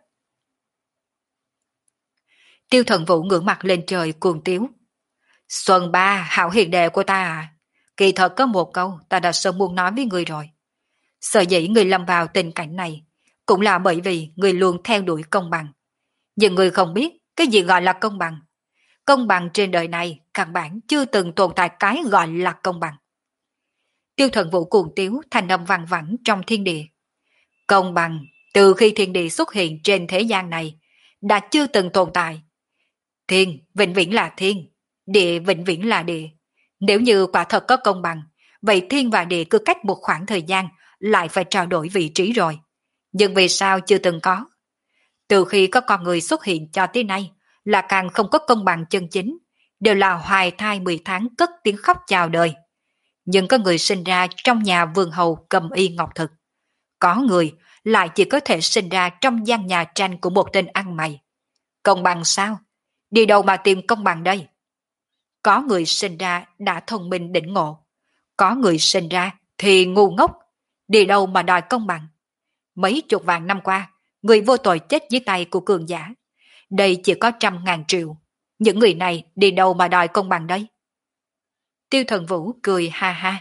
Tiêu Thần Vũ ngửa mặt lên trời cuồng tiếu. Xuân Ba, hảo hiền đệ của ta à, kỳ thật có một câu ta đã sớm muốn nói với người rồi. Sợ dĩ người lâm vào tình cảnh này, cũng là bởi vì người luôn theo đuổi công bằng. Nhưng người không biết cái gì gọi là công bằng. Công bằng trên đời này căn bản chưa từng tồn tại cái gọi là công bằng. Tiêu Thần Vũ cuồng tiếu thành âm vang vẳng trong thiên địa. Công bằng từ khi thiên địa xuất hiện trên thế gian này đã chưa từng tồn tại. Thiên vĩnh viễn là thiên, địa vĩnh viễn là địa. Nếu như quả thật có công bằng, vậy thiên và địa cứ cách một khoảng thời gian lại phải trao đổi vị trí rồi. Nhưng vì sao chưa từng có? Từ khi có con người xuất hiện cho tới nay là càng không có công bằng chân chính, đều là hoài thai mười tháng cất tiếng khóc chào đời. Nhưng có người sinh ra trong nhà vương hầu cầm y ngọc thực. Có người lại chỉ có thể sinh ra trong gian nhà tranh của một tên ăn mày. Công bằng sao? Đi đâu mà tìm công bằng đây? Có người sinh ra đã thông minh đỉnh ngộ. Có người sinh ra thì ngu ngốc. Đi đâu mà đòi công bằng? Mấy chục vạn năm qua, người vô tội chết dưới tay của cường giả. Đây chỉ có trăm ngàn triệu. Những người này đi đâu mà đòi công bằng đây? Tiêu Thần Vũ cười ha ha.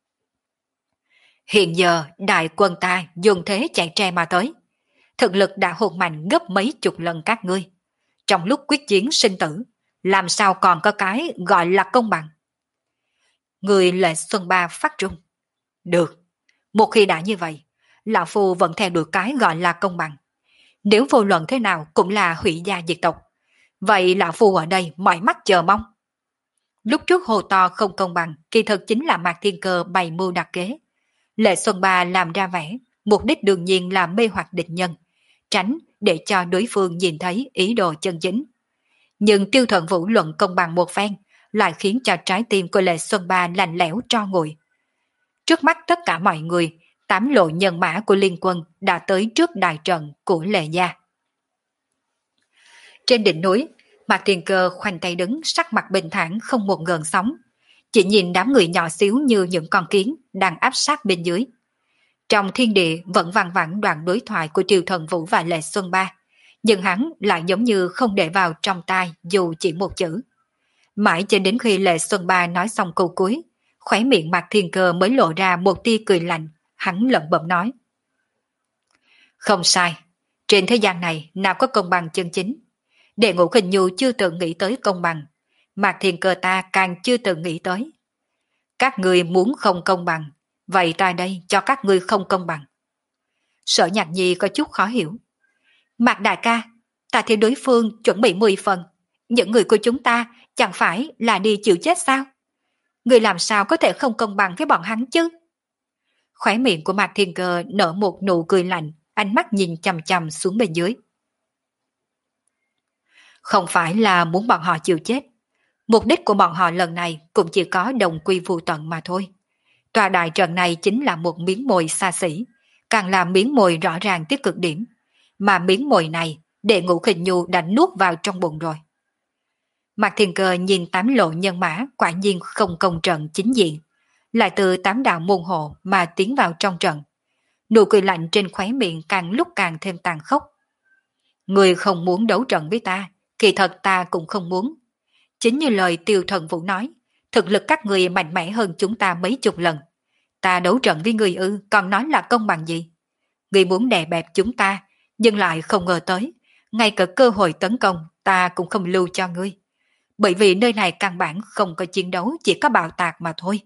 Hiện giờ đại quân ta dùng thế chạy tre mà tới. Thực lực đã hùng mạnh gấp mấy chục lần các ngươi. Trong lúc quyết chiến sinh tử, làm sao còn có cái gọi là công bằng? Người Lệ Xuân Ba phát trung. Được, một khi đã như vậy, lão phu vẫn theo đuổi cái gọi là công bằng. Nếu vô luận thế nào cũng là hủy gia diệt tộc, vậy lão phu ở đây mỏi mắt chờ mong. Lúc trước hồ to không công bằng, kỳ thực chính là Mạc Thiên Cơ bày mưu đặc kế. Lệ Xuân Ba làm ra vẻ, mục đích đương nhiên là mê hoặc địch nhân, tránh để cho đối phương nhìn thấy ý đồ chân chính. Nhưng Tiêu Thần Vũ luận công bằng một phen, lại khiến cho trái tim của Lệ Xuân Ba lạnh lẽo tro nguội. Trước mắt tất cả mọi người, tám lộ nhân mã của liên quân đã tới trước đại trận của Lệ gia. Trên đỉnh núi, Mạc Thiên Cơ khoanh tay đứng, sắc mặt bình thản không một gợn sóng, chỉ nhìn đám người nhỏ xíu như những con kiến đang áp sát bên dưới. Trong thiên địa vẫn vang vẳng đoạn đối thoại của Tiêu Thần Vũ và Lệ Xuân Ba, nhưng hắn lại giống như không để vào trong tai dù chỉ một chữ. Mãi cho đến khi Lệ Xuân Ba nói xong câu cuối, khóe miệng Mạc Thiên Cơ mới lộ ra một tia cười lạnh, hắn lẩm bẩm nói. Không sai, trên thế gian này nào có công bằng chân chính. Đệ Ngũ Khinh Nhu chưa từng nghĩ tới công bằng, Mạc Thiên Cơ ta càng chưa từng nghĩ tới. Các người muốn không công bằng, vậy ta đây cho các ngươi không công bằng. Sở Nhạc Nhi có chút khó hiểu. Mạc đại ca, ta thấy đối phương chuẩn bị mười phần, những người của chúng ta chẳng phải là đi chịu chết sao? Người làm sao có thể không công bằng với bọn hắn chứ? Khóe miệng của Mạc Thiên Cơ nở một nụ cười lạnh, ánh mắt nhìn chằm chằm xuống bên dưới. Không phải là muốn bọn họ chịu chết. Mục đích của bọn họ lần này cũng chỉ có đồng quy vu tận mà thôi. Tòa đại trận này chính là một miếng mồi xa xỉ, càng là miếng mồi rõ ràng tới cực điểm. Mà miếng mồi này, Đệ Ngũ Khinh Nhu đã nuốt vào trong bụng rồi. Mạc Thiên Cơ nhìn tám lộ nhân mã quả nhiên không công trận chính diện, lại từ tám đạo môn hộ mà tiến vào trong trận. Nụ cười lạnh trên khóe miệng càng lúc càng thêm tàn khốc. Người không muốn đấu trận với ta, kỳ thật ta cũng không muốn. Chính như lời Tiêu Thần Vũ nói, thực lực các người mạnh mẽ hơn chúng ta mấy chục lần. Ta đấu trận với người ư, còn nói là công bằng gì? Người muốn đè bẹp chúng ta, nhưng lại không ngờ tới, ngay cả cơ hội tấn công ta cũng không lưu cho ngươi. Bởi vì nơi này căn bản không có chiến đấu, chỉ có bạo tạc mà thôi.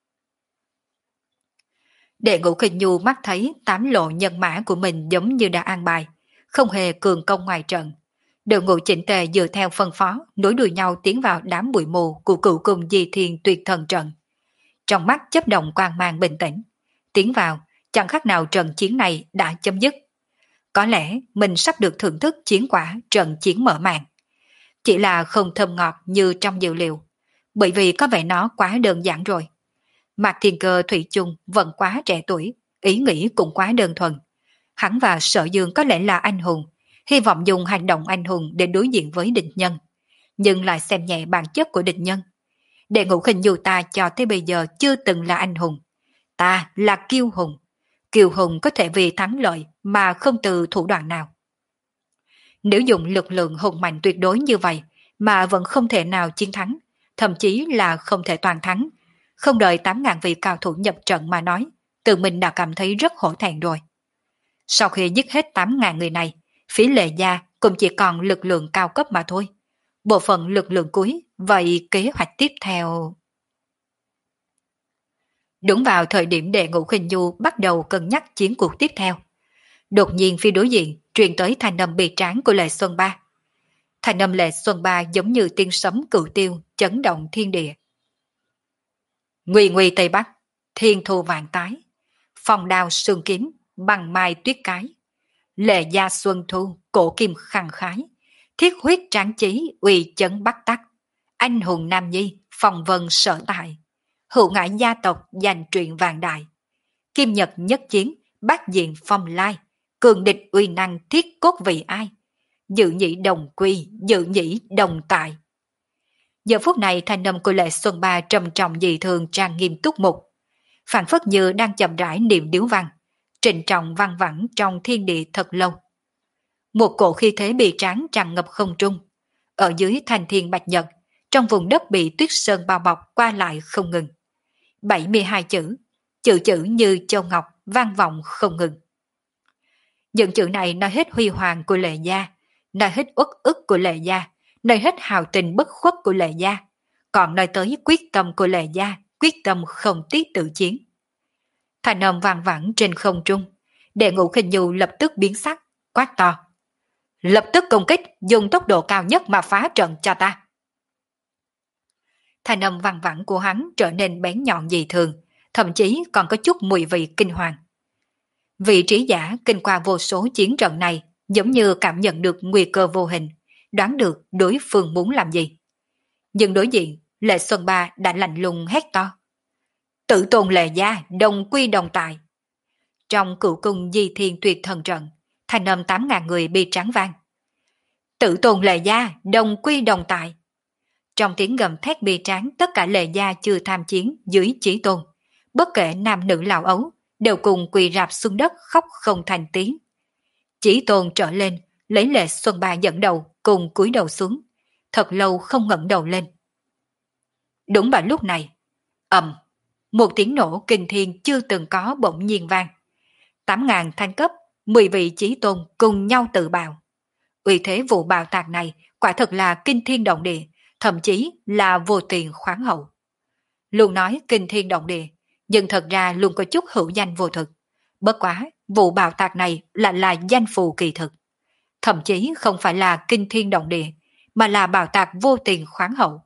Đệ Ngũ Khinh Nhu mắt thấy tám lộ nhân mã của mình giống như đã an bài, không hề cường công ngoài trận. Đội ngũ chỉnh tề dựa theo phân phó, nối đuôi nhau tiến vào đám bụi mù của cựu cung di thiên tuyệt thần trận. Trong mắt chấp động quang mang bình tĩnh, tiến vào, chẳng khác nào trận chiến này đã chấm dứt. Có lẽ mình sắp được thưởng thức chiến quả trận chiến mở màn. Chỉ là không thơm ngọt như trong dự liệu, bởi vì có vẻ nó quá đơn giản rồi. Mạc Thiên Cơ thủy chung vẫn quá trẻ tuổi, ý nghĩ cũng quá đơn thuần. Hắn và Sở Dương có lẽ là anh hùng, hy vọng dùng hành động anh hùng để đối diện với địch nhân, nhưng lại xem nhẹ bản chất của địch nhân. Đệ Ngũ Khinh Nhu ta cho tới bây giờ chưa từng là anh hùng. Ta là kiêu hùng. Kiêu hùng có thể vì thắng lợi mà không từ thủ đoạn nào. Nếu dùng lực lượng hùng mạnh tuyệt đối như vậy mà vẫn không thể nào chiến thắng, thậm chí là không thể toàn thắng, không đợi tám ngàn vị cao thủ nhập trận mà nói, tự mình đã cảm thấy rất hổ thẹn rồi. Sau khi giết hết tám ngàn người này, phía Lệ Gia cũng chỉ còn lực lượng cao cấp mà thôi. Bộ phận lực lượng cuối, vậy kế hoạch tiếp theo... Đúng vào thời điểm Đệ Ngũ Khinh Du bắt đầu cân nhắc chiến cuộc tiếp theo. Đột nhiên phía đối diện truyền tới thanh âm bi tráng của Lệ Xuân Ba. Thanh âm Lệ Xuân Ba giống như tiên sấm cửu tiêu chấn động thiên địa. Nguy nguy Tây Bắc, thiên thu vạn tái, phong đao sương kiếm, bằng mai tuyết cái. Lệ Gia xuân thu, cổ kim khăng khái, thiết huyết tráng chí, uy chấn bắc tắc. Anh hùng nam nhi, phong vân sở tại. Hữu ngại gia tộc giành truyện vàng đại. Kim nhật nhất chiến, bát diện phong lai. Cường địch uy năng thiết cốt vì ai? Dự nhĩ đồng quy, dự nhĩ đồng tại. Giờ phút này thanh âm của Lệ Xuân Ba trầm trọng dị thường trang nghiêm túc mục. Phản phất như đang chậm rãi niệm điếu văn, trịnh trọng văng vẳng trong thiên địa thật lâu. Một cổ khí thế bị tráng tràn ngập không trung. Ở dưới thành thiên bạch nhật, trong vùng đất bị tuyết sơn bao bọc qua lại không ngừng. bảy mươi hai chữ, chữ chữ như châu ngọc vang vọng không ngừng. Những chữ này nói hết huy hoàng của Lệ Gia, nói hết uất ức của Lệ Gia, nói hết hào tình bất khuất của Lệ Gia, còn nói tới quyết tâm của Lệ Gia, quyết tâm không tiếc tự chiến. Thành âm vang vẳng trên không trung, Đệ Ngũ Khinh Du lập tức biến sắc, quát to. Lập tức công kích, dùng tốc độ cao nhất mà phá trận cho ta. Thành âm vang vẳng của hắn trở nên bén nhọn dị thường, thậm chí còn có chút mùi vị kinh hoàng. Vị trí giả kinh qua vô số chiến trận này giống như cảm nhận được nguy cơ vô hình, đoán được đối phương muốn làm gì. Nhưng đối diện, Lệ Xuân Ba đã lạnh lùng hét to. Tự tôn Lệ Gia, đồng quy đồng tại. Trong cửu cung di thiên tuyệt thần trận, thanh âm tám ngàn người bị tráng vang. Tự tôn Lệ Gia, đồng quy đồng tại. Trong tiếng gầm thét bi tráng, tất cả Lệ Gia chưa tham chiến dưới Chí Tôn, bất kể nam nữ lão ấu, đều cùng quỳ rạp xuống đất khóc không thành tiếng. Chí Tôn trở lên, lấy Lệ Xuân Ba dẫn đầu, cùng cúi đầu xuống, thật lâu không ngẩng đầu lên. Đúng vào lúc này, ầm, một tiếng nổ kinh thiên chưa từng có bỗng nhiên vang. Tám ngàn thanh cấp, mười vị Chí Tôn cùng nhau tự bào. Uy thế vụ bào tạc này quả thật là kinh thiên động địa, thậm chí là vô tiền khoáng hậu. Luôn nói kinh thiên động địa, nhưng thật ra luôn có chút hữu danh vô thực. Bất quá, vụ bào tạc này lại là danh phù kỳ thực. Thậm chí không phải là kinh thiên động địa, mà là bào tạc vô tiền khoáng hậu.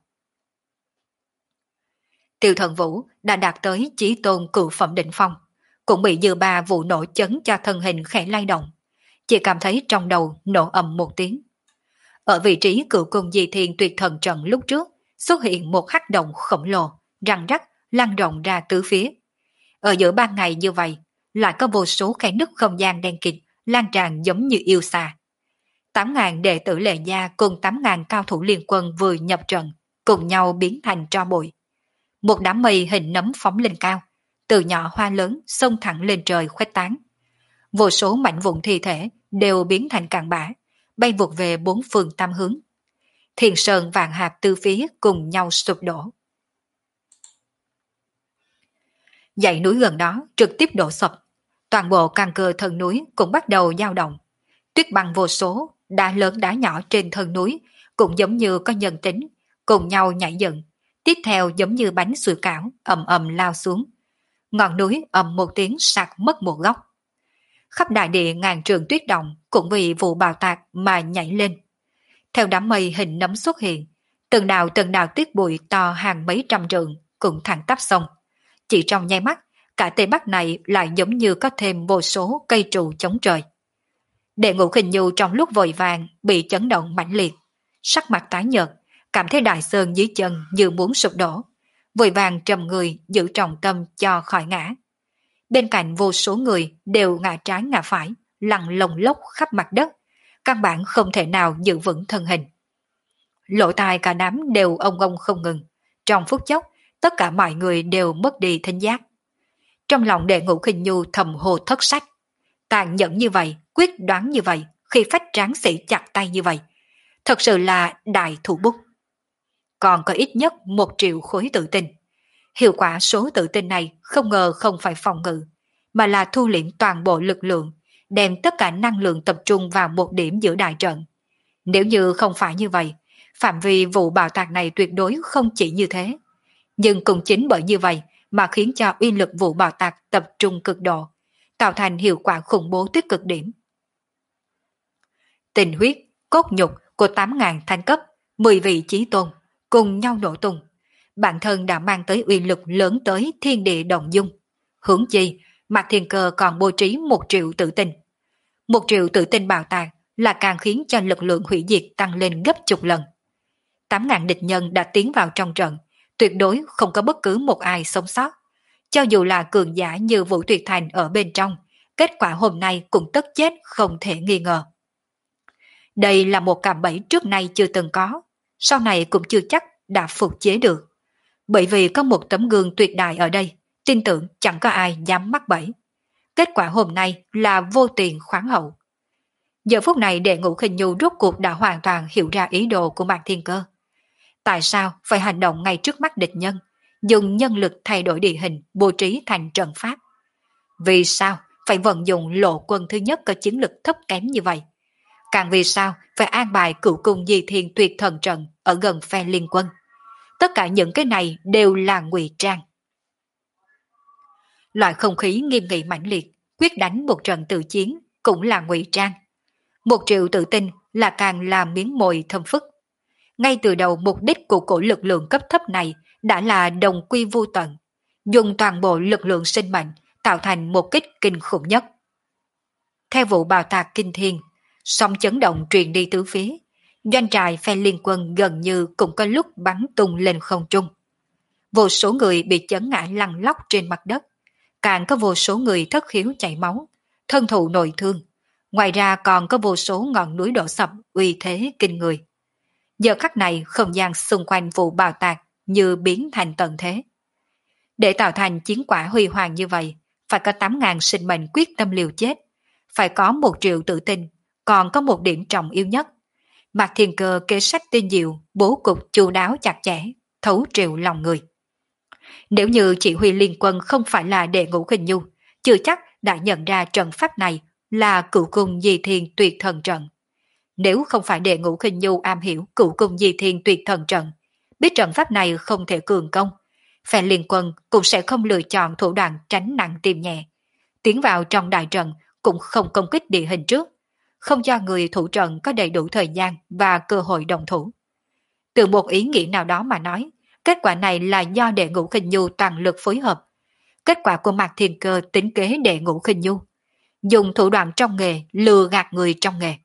Tiêu Thần Vũ đã đạt tới Chí Tôn cửu phẩm đỉnh phong, cũng bị dư ba vụ nổ chấn cho thân hình khẽ lay động. Chỉ cảm thấy trong đầu nổ ầm một tiếng. Ở vị trí cửu cung di thiên tuyệt thần trận lúc trước, xuất hiện một hắc động khổng lồ, răng rắc, lan rộng ra tứ phía. Ở giữa ban ngày như vậy, lại có vô số khe nứt không gian đen kịt, lan tràn giống như yêu xà. Tám ngàn đệ tử Lệ Gia cùng tám ngàn cao thủ liên quân vừa nhập trận, cùng nhau biến thành tro bụi. Một đám mây hình nấm phóng lên cao, từ nhỏ hoa lớn xông thẳng lên trời khuếch tán. Vô số mảnh vụn thi thể đều biến thành cạn bã, bay vụt về bốn phương tam hướng. Thiên sơn vạn hạp tư phía cùng nhau sụp đổ. Dãy núi gần đó trực tiếp đổ sập, toàn bộ căn cơ thân núi cũng bắt đầu dao động. Tuyết băng vô số, đá lớn đá nhỏ trên thân núi cũng giống như có nhân tính, cùng nhau nhảy dựng, tiếp theo giống như bánh sủi cảo ầm ầm lao xuống. Ngọn núi ầm một tiếng sạc mất một góc. Khắp đại địa ngàn trường tuyết động cũng vì vụ bào tạc mà nhảy lên. Theo đám mây hình nấm xuất hiện, từng đạo từng đạo tuyết bụi to hàng mấy trăm trượng cũng thẳng tắp sông. Chỉ trong nháy mắt, cả Tây Bắc này lại giống như có thêm vô số cây trụ chống trời. Đệ Ngũ Khinh Du trong lúc vội vàng bị chấn động mãnh liệt, sắc mặt tái nhợt, cảm thấy đại sơn dưới chân như muốn sụp đổ, vội vàng trầm người giữ trọng tâm cho khỏi ngã. Bên cạnh vô số người đều ngã trái ngã phải, lăn lồng lốc khắp mặt đất, căn bản không thể nào giữ vững thân hình. Lỗ tai cả đám đều ông ông không ngừng, trong phút chốc tất cả mọi người đều mất đi thính giác. Trong lòng Đệ Ngũ Khinh Du thầm hồ thất sách, tàn nhẫn như vậy, quyết đoán như vậy, khi phách tráng sĩ chặt tay như vậy, thật sự là đại thủ bút. Còn có ít nhất một triệu khối tự tin. Hiệu quả số tự tin này không ngờ không phải phòng ngự, mà là thu liễm toàn bộ lực lượng, đem tất cả năng lượng tập trung vào một điểm giữa đại trận. Nếu như không phải như vậy, phạm vi vụ bạo tạc này tuyệt đối không chỉ như thế. Nhưng cũng chính bởi như vậy mà khiến cho uy lực vụ bạo tạc tập trung cực độ, tạo thành hiệu quả khủng bố tới cực điểm. Tình huyết, cốt nhục của tám ngàn thanh cấp, mười vị chí tôn, cùng nhau nổ tung. Bản thân đã mang tới uy lực lớn tới thiên địa động dung. Hướng chi, Mạc Thiên Cơ còn bố trí một triệu tử tinh. Một triệu tử tinh bạo tạc là càng khiến cho lực lượng hủy diệt tăng lên gấp chục lần. Tám ngàn địch nhân đã tiến vào trong trận, tuyệt đối không có bất cứ một ai sống sót. Cho dù là cường giả như Vũ Tuyệt Thành ở bên trong, kết quả hôm nay cũng tất chết không thể nghi ngờ. Đây là một cạm bẫy trước nay chưa từng có, sau này cũng chưa chắc đã phục chế được. Bởi vì có một tấm gương tuyệt đại ở đây, tin tưởng chẳng có ai dám mắc bẫy. Kết quả hôm nay là vô tiền khoáng hậu. Giờ phút này Đệ Ngũ Khinh Nhu rốt cuộc đã hoàn toàn hiểu ra ý đồ của Mạc Thiên Cơ. Tại sao phải hành động ngay trước mắt địch nhân, dùng nhân lực thay đổi địa hình, bố trí thành trận pháp? Vì sao phải vận dụng lộ quân thứ nhất có chiến lực thấp kém như vậy? Càng vì sao phải an bài cửu cung di thiên tuyệt thần trận ở gần phe liên quân? Tất cả những cái này đều là ngụy trang. Loại không khí nghiêm nghị mãnh liệt, quyết đánh một trận tự chiến cũng là ngụy trang. Một triệu tự tin là càng là miếng mồi thơm phức. Ngay từ đầu mục đích của cổ lực lượng cấp thấp này đã là đồng quy vô tận, dùng toàn bộ lực lượng sinh mệnh tạo thành một kích kinh khủng nhất. Theo vụ bạo tạc kinh thiên, sóng chấn động truyền đi tứ phía, doanh trại phe liên quân gần như cũng có lúc bắn tung lên không trung. Vô số người bị chấn ngã lăn lóc trên mặt đất, càng có vô số người thất khiếu chảy máu, thân thụ nội thương. Ngoài ra còn có vô số ngọn núi đổ sập uy thế kinh người. Giờ khắc này không gian xung quanh vụ bạo tạc như biến thành tận thế. Để tạo thành chiến quả huy hoàng như vậy, phải có tám ngàn sinh mệnh quyết tâm liều chết, phải có một triệu tự tin, còn có một điểm trọng yếu nhất. Mạc Thiên Cơ kế sách tinh diệu, bố cục chu đáo chặt chẽ, thấu triệu lòng người. Nếu như chỉ huy liên quân không phải là Đệ Ngũ Khinh Nhu, chưa chắc đã nhận ra trận pháp này là cửu cung di thiên tuyệt thần trận. Nếu không phải Đệ Ngũ Khinh Nhu am hiểu cửu cung di thiên tuyệt thần trận, biết trận pháp này không thể cường công, phe liên quân cũng sẽ không lựa chọn thủ đoạn tránh nặng tìm nhẹ. Tiến vào trong đại trận cũng không công kích địa hình trước, không cho người thủ trận có đầy đủ thời gian và cơ hội đồng thủ. Từ một ý nghĩa nào đó mà nói, kết quả này là do Đệ Ngũ Khinh Nhu toàn lực phối hợp. Kết quả của Mạc Thiên Cơ tính kế Đệ Ngũ Khinh Nhu, dùng thủ đoạn trong nghề lừa gạt người trong nghề.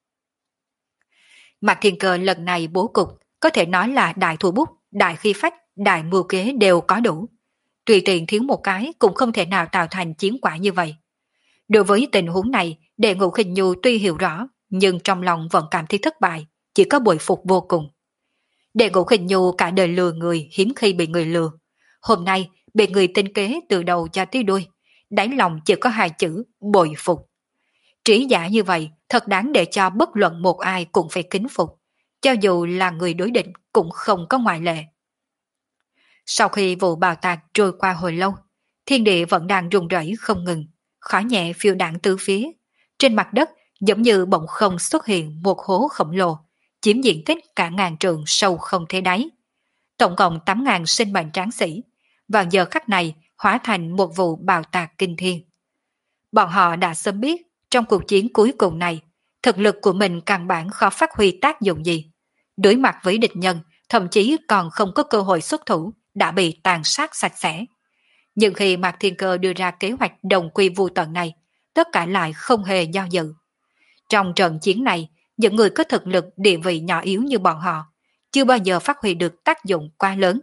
Mạc Thiên Cơ lần này bố cục có thể nói là đại thủ bút, đại khí phách, đại mưu kế đều có đủ. Tùy tiện thiếu một cái cũng không thể nào tạo thành chiến quả như vậy. Đối với tình huống này, Đệ Ngũ Khinh Nhu tuy hiểu rõ, nhưng trong lòng vẫn cảm thấy thất bại, chỉ có bội phục vô cùng. Đệ Ngũ Khinh Nhu cả đời lừa người, hiếm khi bị người lừa. Hôm nay bị người tinh kế từ đầu cho tới đuôi, đáy lòng chỉ có hai chữ bội phục. Trí giả như vậy thật đáng để cho bất luận một ai cũng phải kính phục, cho dù là người đối địch cũng không có ngoại lệ. Sau khi vụ bạo tạc trôi qua hồi lâu, thiên địa vẫn đang rung rẩy không ngừng, khói nhẹ phiêu đãng tứ phía. Trên mặt đất giống như bỗng không xuất hiện một hố khổng lồ, chiếm diện tích cả ngàn trường sâu không thấy đáy. Tổng cộng tám ngàn sinh mệnh tráng sĩ, vào giờ khắc này hóa thành một vụ bạo tạc kinh thiên. Bọn họ đã sớm biết, trong cuộc chiến cuối cùng này, thực lực của mình căn bản khó phát huy tác dụng gì. Đối mặt với địch nhân, thậm chí còn không có cơ hội xuất thủ, đã bị tàn sát sạch sẽ. Nhưng khi Mạc Thiên Cơ đưa ra kế hoạch đồng quy vu tận này, tất cả lại không hề do dự. Trong trận chiến này, những người có thực lực địa vị nhỏ yếu như bọn họ, chưa bao giờ phát huy được tác dụng quá lớn.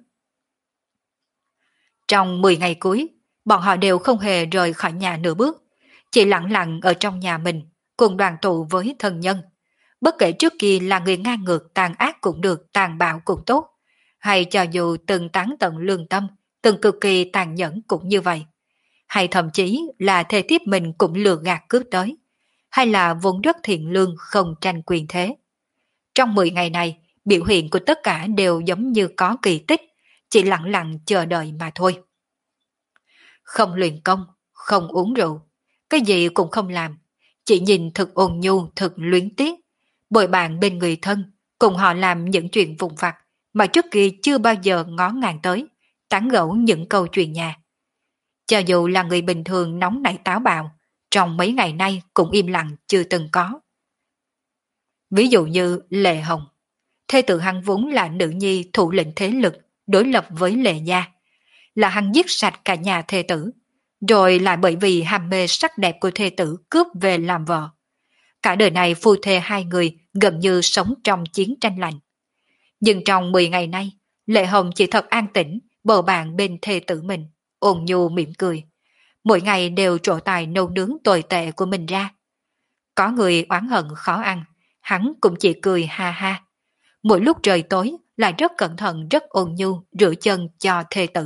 Trong mười ngày cuối, bọn họ đều không hề rời khỏi nhà nửa bước, chỉ lặng lặng ở trong nhà mình, cùng đoàn tụ với thân nhân. Bất kể trước kia là người ngang ngược tàn ác cũng được, tàn bạo cũng tốt, hay cho dù từng tán tận lương tâm, từng cực kỳ tàn nhẫn cũng như vậy, hay thậm chí là thê thiếp mình cũng lừa gạt cướp tới, hay là vốn rất thiện lương không tranh quyền thế. Trong mười ngày này, biểu hiện của tất cả đều giống như có kỳ tích, chỉ lặng lặng chờ đợi mà thôi. Không luyện công, không uống rượu, cái gì cũng không làm, Chỉ nhìn thật ôn nhu, thật luyến tiếc, bồi bạn bên người thân, cùng họ làm những chuyện vụn vặt mà trước kia chưa bao giờ ngó ngàng tới, tán gẫu những câu chuyện nhà. Cho dù là người bình thường nóng nảy táo bạo, trong mấy ngày nay cũng im lặng chưa từng có. Ví dụ như Lệ Hồng, thê tử hắn vốn là nữ nhi thủ lĩnh thế lực đối lập với Lệ gia, là hắn giết sạch cả nhà thê tử, rồi lại bởi vì ham mê sắc đẹp của thê tử cướp về làm vợ. Cả đời này phu thê hai người gần như sống trong chiến tranh lạnh. Nhưng trong mười ngày nay, Lệ Hồng chỉ thật an tĩnh, bầu bạn bên thê tử mình, ôn nhu mỉm cười. Mỗi ngày đều trổ tài nấu nướng tồi tệ của mình ra. Có người oán hận khó ăn, hắn cũng chỉ cười ha ha. Mỗi lúc trời tối lại rất cẩn thận rất ôn nhu rửa chân cho thê tử.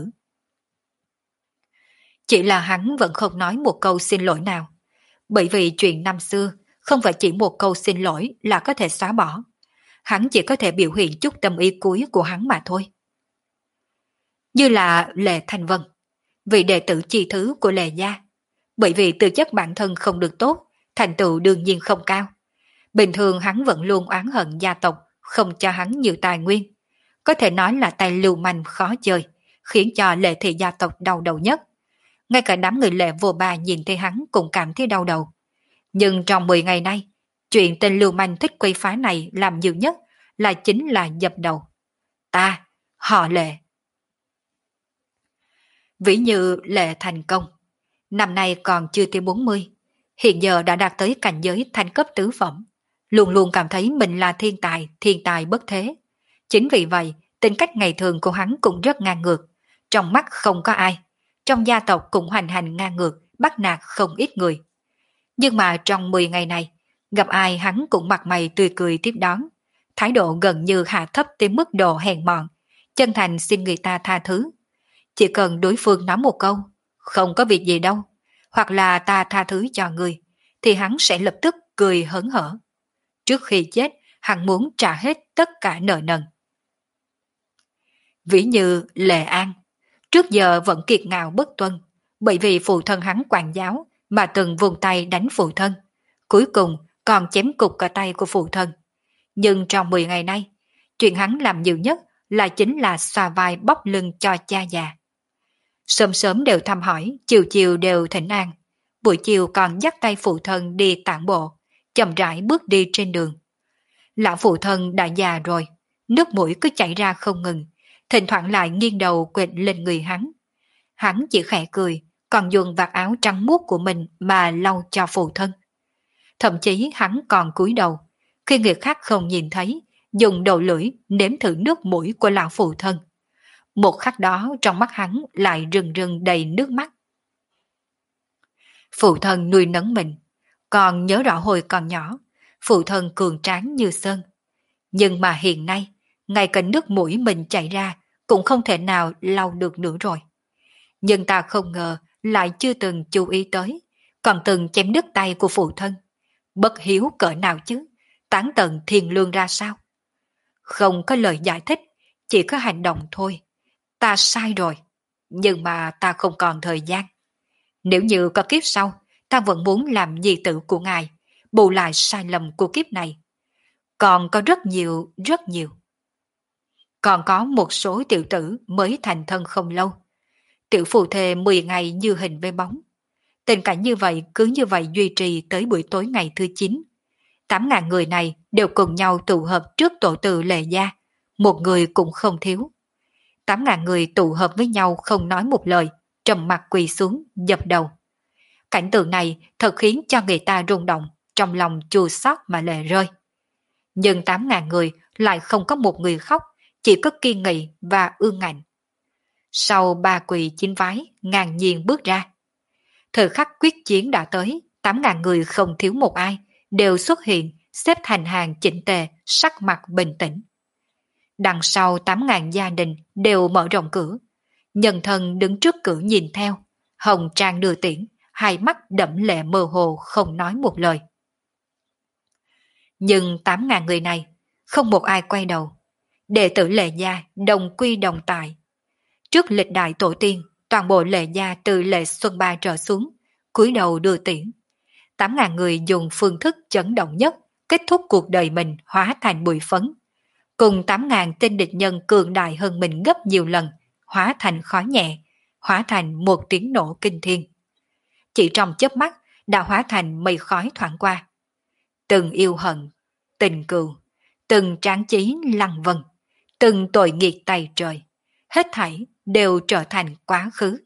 Chỉ là hắn vẫn không nói một câu xin lỗi nào. Bởi vì chuyện năm xưa không phải chỉ một câu xin lỗi là có thể xóa bỏ. Hắn chỉ có thể biểu hiện chút tâm ý cuối của hắn mà thôi. Như là Lệ Thanh Vân, vị đệ tử chi thứ của Lệ gia. Bởi vì tư chất bản thân không được tốt, thành tựu đương nhiên không cao. Bình thường hắn vẫn luôn oán hận gia tộc, không cho hắn nhiều tài nguyên. Có thể nói là tay lưu manh khó chơi, khiến cho Lệ thị gia tộc đau đầu nhất. Ngay cả đám người Lệ vô ba nhìn thấy hắn cũng cảm thấy đau đầu. Nhưng trong mười ngày nay, chuyện tên lưu manh thích quấy phá này làm nhiều nhất là chính là dập đầu. Ta, họ Lệ. Ví như Lệ Thành Công, năm nay còn chưa tới bốn mươi, hiện giờ đã đạt tới cảnh giới thanh cấp tứ phẩm, luôn luôn cảm thấy mình là thiên tài, thiên tài bất thế. Chính vì vậy, tính cách ngày thường của hắn cũng rất ngang ngược, trong mắt không có ai, trong gia tộc cũng hoành hành ngang ngược, bắt nạt không ít người. Nhưng mà trong mười ngày này, gặp ai hắn cũng mặt mày tươi cười tiếp đón, thái độ gần như hạ thấp tới mức độ hèn mọn, chân thành xin người ta tha thứ. Chỉ cần đối phương nói một câu, không có việc gì đâu, hoặc là ta tha thứ cho người, thì hắn sẽ lập tức cười hớn hở. Trước khi chết, hắn muốn trả hết tất cả nợ nần. Ví như Lệ An, trước giờ vẫn kiệt ngạo bất tuân, bởi vì phụ thân hắn quản giáo mà từng vùng tay đánh phụ thân, cuối cùng còn chém cục cả tay của phụ thân. Nhưng trong mười ngày nay, chuyện hắn làm nhiều nhất là chính là xoa vai bóc lưng cho cha già. Sớm sớm đều thăm hỏi, chiều chiều đều thỉnh an, buổi chiều còn dắt tay phụ thân đi tản bộ, chậm rãi bước đi trên đường. Lão phụ thân đã già rồi, nước mũi cứ chảy ra không ngừng, thỉnh thoảng lại nghiêng đầu quệt lên người hắn. Hắn chỉ khẽ cười, còn dùng vạt áo trắng muốt của mình mà lau cho phụ thân. Thậm chí hắn còn cúi đầu, khi người khác không nhìn thấy, dùng đầu lưỡi nếm thử nước mũi của lão phụ thân. Một khắc đó trong mắt hắn lại rưng rưng đầy nước mắt. Phụ thân nuôi nấng mình, còn nhớ rõ hồi còn nhỏ, phụ thân cường tráng như sơn. Nhưng mà hiện nay, ngay cả nước mũi mình chảy ra cũng không thể nào lau được nữa rồi. Nhưng ta không ngờ lại chưa từng chú ý tới, còn từng chém đứt tay của phụ thân. Bất hiếu cỡ nào chứ, tán tận thiền lương ra sao? Không có lời giải thích, chỉ có hành động thôi. Ta sai rồi, nhưng mà ta không còn thời gian. Nếu như có kiếp sau, ta vẫn muốn làm nhi tử của ngài, bù lại sai lầm của kiếp này. Còn có rất nhiều, rất nhiều. Còn có một số tiểu tử mới thành thân không lâu. Tiểu phù thề mười ngày như hình với bóng. Tình cảnh như vậy cứ như vậy duy trì tới buổi tối ngày thứ chín. Tám ngàn người này đều cùng nhau tụ hợp trước tổ từ Lệ gia, một người cũng không thiếu. Tám ngàn người tụ hợp với nhau không nói một lời, trầm mặt quỳ xuống, dập đầu. Cảnh tượng này thật khiến cho người ta rung động, trong lòng chua xót mà lệ rơi. Nhưng tám ngàn người lại không có một người khóc, chỉ có kiên nghị và ương ngạnh. Sau ba quỳ chín vái, ngang nhiên bước ra. Thời khắc quyết chiến đã tới, tám ngàn người không thiếu một ai, đều xuất hiện, xếp thành hàng chỉnh tề, sắc mặt bình tĩnh. Đằng sau tám ngàn gia đình đều mở rộng cửa. Nhân thân đứng trước cửa nhìn theo, hồng trang đưa tiễn, hai mắt đẫm lệ mơ hồ không nói một lời. Nhưng tám ngàn người này, không một ai quay đầu. Đệ tử Lệ gia đồng quy đồng tài. Trước lịch đại tổ tiên, toàn bộ Lệ gia từ Lệ Xuân Ba trở xuống, cúi đầu đưa tiễn. tám ngàn người dùng phương thức chấn động nhất kết thúc cuộc đời mình hóa thành bụi phấn, cùng tám ngàn tên địch nhân cường đại hơn mình gấp nhiều lần, hóa thành khói nhẹ, hóa thành một tiếng nổ kinh thiên. Chỉ trong chớp mắt đã hóa thành mây khói thoảng qua. Từng yêu hận, tình cừu, từng tráng chí lăng vân, từng tội nghiệt tày trời, hết thảy đều trở thành quá khứ.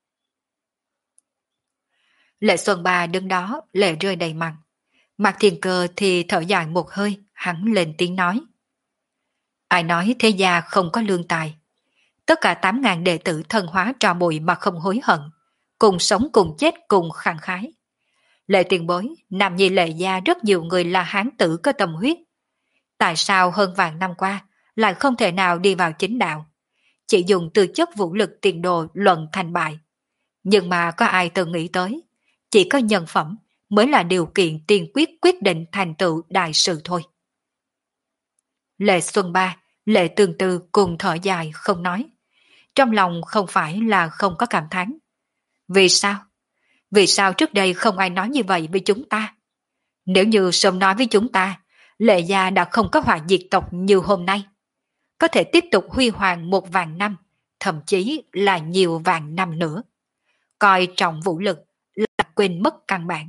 Lệ Xuân Ba đứng đó, lệ rơi đầy mặt. Mạc Thiên Cơ thì thở dài một hơi, hắn lên tiếng nói. Ai nói thế gia không có lương tài. Tất cả tám ngàn đệ tử thân hóa trò bụi mà không hối hận, cùng sống cùng chết cùng khẳng khái. Lệ tiền bối, Nam Nhi Lệ gia rất nhiều người là hán tử có tâm huyết. Tại sao hơn vạn năm qua lại không thể nào đi vào chính đạo? Chỉ dùng tư chất vũ lực tiền đồ luận thành bại. Nhưng mà có ai từng nghĩ tới, chỉ có nhân phẩm mới là điều kiện tiên quyết quyết định thành tựu đại sự thôi. Lệ Xuân Ba, Lệ Tương Tư cùng thở dài không nói. Trong lòng không phải là không có cảm thán. Vì sao? Vì sao trước đây không ai nói như vậy với chúng ta? Nếu như sớm nói với chúng ta, Lệ gia đã không có họa diệt tộc như hôm nay. Có thể tiếp tục huy hoàng một vạn năm, thậm chí là nhiều vạn năm nữa. Coi trọng vũ lực là quên mất căn bản.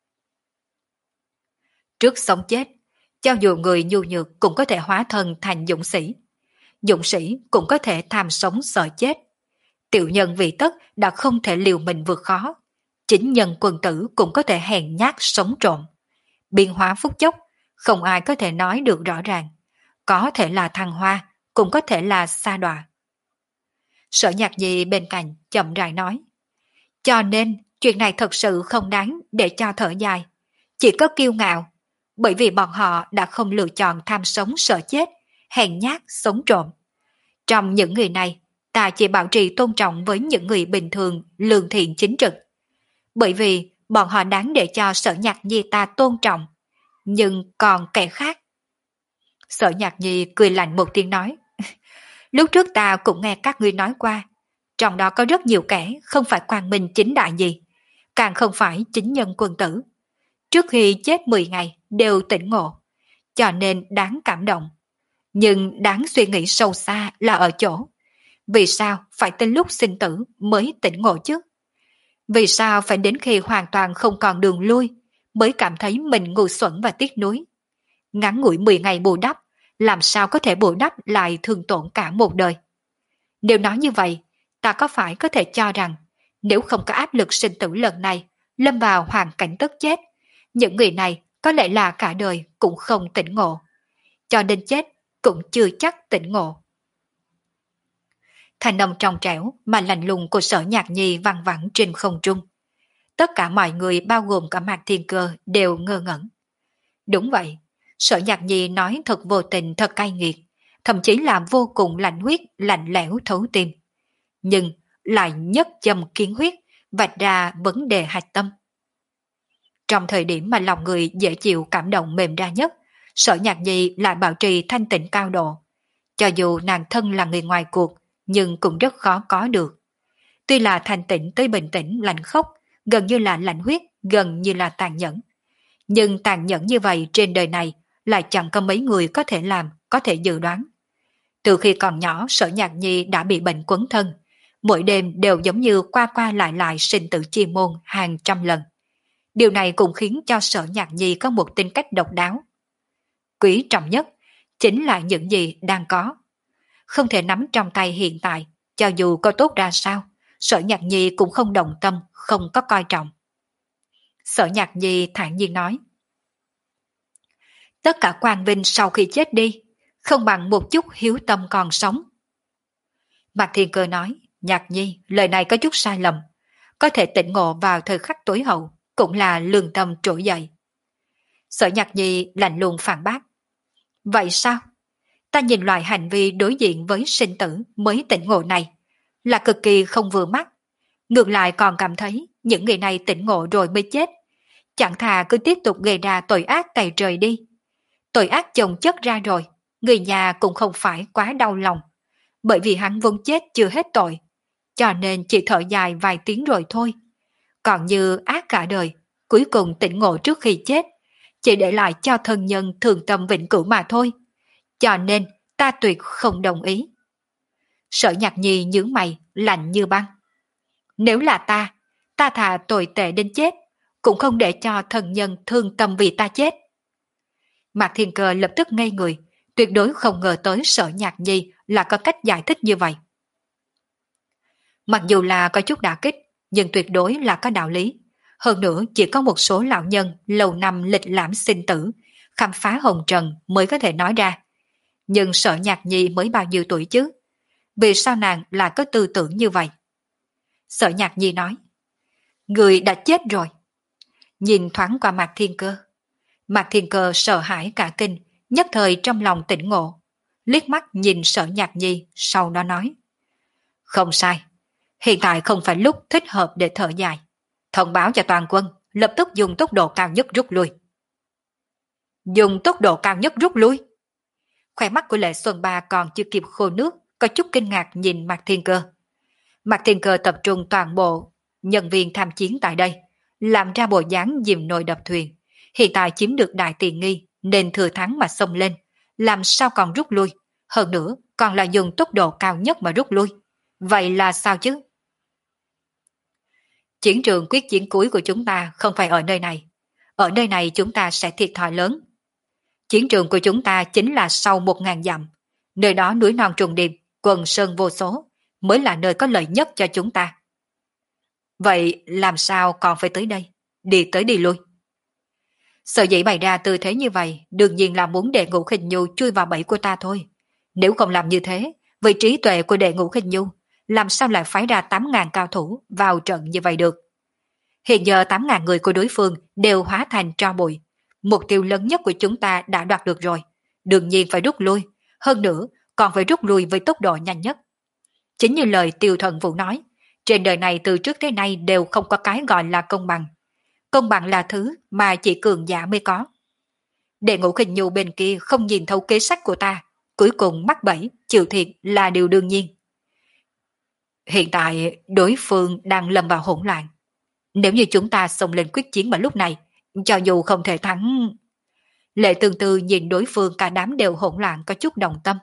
Trước sống chết, cho dù người nhu nhược cũng có thể hóa thân thành dũng sĩ. Dũng sĩ cũng có thể tham sống sợ chết. Tiểu nhân vì tất đã không thể liều mình vượt khó. Chính nhân quân tử cũng có thể hèn nhát sống trộm. Biến hóa phút chốc, không ai có thể nói được rõ ràng. Có thể là thăng hoa, cũng có thể là sa đọa. Sở Nhạc Nhi bên cạnh chậm rãi nói. Cho nên, chuyện này thật sự không đáng để cho thở dài. Chỉ có kiêu ngạo, bởi vì bọn họ đã không lựa chọn tham sống sợ chết, hèn nhát sống trộm. Trong những người này, ta chỉ bảo trì tôn trọng với những người bình thường, lương thiện chính trực. Bởi vì bọn họ đáng để cho Sở Nhạc Nhi ta tôn trọng. Nhưng còn kẻ khác. Sở Nhạc Nhi cười lạnh một tiếng nói. Lúc trước ta cũng nghe các ngươi nói qua. Trong đó có rất nhiều kẻ không phải quang minh chính đại gì. Càng không phải chính nhân quân tử. Trước khi chết mười ngày đều tỉnh ngộ. Cho nên đáng cảm động. Nhưng đáng suy nghĩ sâu xa là ở chỗ. Vì sao phải tới lúc sinh tử mới tỉnh ngộ chứ? Vì sao phải đến khi hoàn toàn không còn đường lui mới cảm thấy mình ngu xuẩn và tiếc nuối? Ngắn ngủi mười ngày bù đắp, làm sao có thể bù đắp lại thương tổn cả một đời? Nếu nói như vậy, ta có phải có thể cho rằng nếu không có áp lực sinh tử lần này, lâm vào hoàn cảnh tất chết, những người này có lẽ là cả đời cũng không tỉnh ngộ. Cho nên chết cũng chưa chắc tỉnh ngộ. Thanh âm trong trẻo mà lạnh lùng của Sở Nhạc Nhi văng vẳng trên không trung. Tất cả mọi người bao gồm cả Mạc Thiên Cơ đều ngơ ngẩn. Đúng vậy, Sở Nhạc Nhi nói thật vô tình, thật cay nghiệt, thậm chí là vô cùng lạnh huyết, lạnh lẽo thấu tim. Nhưng lại nhất châm kiến huyết, vạch ra vấn đề hạch tâm. Trong thời điểm mà lòng người dễ chịu cảm động mềm ra nhất, Sở Nhạc Nhi lại bảo trì thanh tịnh cao độ. Cho dù nàng thân là người ngoài cuộc, nhưng cũng rất khó có được. Tuy là thanh tịnh tới bình tĩnh lạnh khốc, gần như là lạnh huyết, gần như là tàn nhẫn. Nhưng tàn nhẫn như vậy trên đời này lại chẳng có mấy người có thể làm, có thể dự đoán. Từ khi còn nhỏ, Sở Nhạc Nhi đã bị bệnh quấn thân, mỗi đêm đều giống như qua qua lại lại sinh tử chi môn hàng trăm lần. Điều này cũng khiến cho Sở Nhạc Nhi có một tính cách độc đáo. Quý trọng nhất chính là những gì đang có. Không thể nắm trong tay hiện tại, cho dù có tốt ra sao, Sở Nhạc Nhi cũng không đồng tâm, không có coi trọng. Sở Nhạc Nhi thản nhiên nói. Tất cả quang vinh sau khi chết đi, không bằng một chút hiếu tâm còn sống. Mạc Thiên Cơ nói, Nhạc Nhi, lời này có chút sai lầm. Có thể tỉnh ngộ vào thời khắc tối hậu, cũng là lương tâm trỗi dậy. Sở Nhạc Nhi lạnh lùng phản bác. Vậy sao? Ta nhìn loại hành vi đối diện với sinh tử mới tỉnh ngộ này là cực kỳ không vừa mắt. Ngược lại còn cảm thấy những người này tỉnh ngộ rồi mới chết. Chẳng thà cứ tiếp tục gây ra tội ác tày trời đi. Tội ác chồng chất ra rồi, người nhà cũng không phải quá đau lòng. Bởi vì hắn vốn chết chưa hết tội, cho nên chỉ thở dài vài tiếng rồi thôi. Còn như ác cả đời, cuối cùng tỉnh ngộ trước khi chết, chỉ để lại cho thân nhân thường tâm vĩnh cửu mà thôi. Cho nên ta tuyệt không đồng ý. Sở Nhạc Nhi nhướng mày, lạnh như băng. Nếu là ta, ta thà tồi tệ đến chết, cũng không để cho thân nhân thương tâm vì ta chết. Mạc Thiên Cơ lập tức ngây người, tuyệt đối không ngờ tới Sở Nhạc Nhi là có cách giải thích như vậy. Mặc dù là có chút đả kích, nhưng tuyệt đối là có đạo lý. Hơn nữa chỉ có một số lão nhân lâu năm lịch lãm sinh tử, khám phá hồng trần mới có thể nói ra. Nhưng Sở Nhạc Nhi mới bao nhiêu tuổi chứ? Vì sao nàng lại có tư tưởng như vậy? Sở Nhạc Nhi nói, người đã chết rồi. Nhìn thoáng qua Mạc Thiên Cơ. Mạc Thiên Cơ sợ hãi cả kinh, nhất thời trong lòng tỉnh ngộ. Liếc mắt nhìn Sở Nhạc Nhi, sau đó nói. Không sai, hiện tại không phải lúc thích hợp để thở dài. Thông báo cho toàn quân, lập tức dùng tốc độ cao nhất rút lui. Dùng tốc độ cao nhất rút lui? Khóe mắt của Lệ Xuân Ba còn chưa kịp khô nước, có chút kinh ngạc nhìn Mạc Thiên Cơ. Mạc Thiên Cơ tập trung toàn bộ nhân viên tham chiến tại đây, làm ra bộ dáng dìm nồi đập thuyền. Hiện tại chiếm được đại tiền nghi nên thừa thắng mà xông lên, làm sao còn rút lui, hơn nữa còn là dùng tốc độ cao nhất mà rút lui. Vậy là sao chứ? Chiến trường quyết chiến cuối của chúng ta không phải ở nơi này. Ở nơi này chúng ta sẽ thiệt thòi lớn. Chiến trường của chúng ta chính là sau một ngàn dặm. Nơi đó núi non trùng điệp, quần sơn vô số, mới là nơi có lợi nhất cho chúng ta. Vậy làm sao còn phải tới đây? Đi tới đi lui. Sở dĩ bày ra tư thế như vậy, đương nhiên là muốn Đệ Ngũ Khinh Nhu chui vào bẫy của ta thôi. Nếu không làm như thế, với trí tuệ của Đệ Ngũ Khinh Nhu, làm sao lại phái ra tám ngàn cao thủ vào trận như vậy được? Hiện giờ tám ngàn người của đối phương đều hóa thành tro bụi. Mục tiêu lớn nhất của chúng ta đã đoạt được rồi. Đương nhiên phải rút lui. Hơn nữa, còn phải rút lui với tốc độ nhanh nhất. Chính như lời Tiêu Thần Vũ nói, trên đời này từ trước tới nay đều không có cái gọi là công bằng. Công bằng là thứ mà chỉ cường giả mới có. Đệ Ngũ Khinh Nhu bên kia không nhìn thấu kế sách của ta, cuối cùng mắc bẫy, chịu thiệt là điều đương nhiên. Hiện tại đối phương đang lâm vào hỗn loạn. Nếu như chúng ta xông lên quyết chiến vào lúc này, cho dù không thể thắng... Lệ Tương Tư nhìn đối phương cả đám đều hỗn loạn có chút đồng tâm.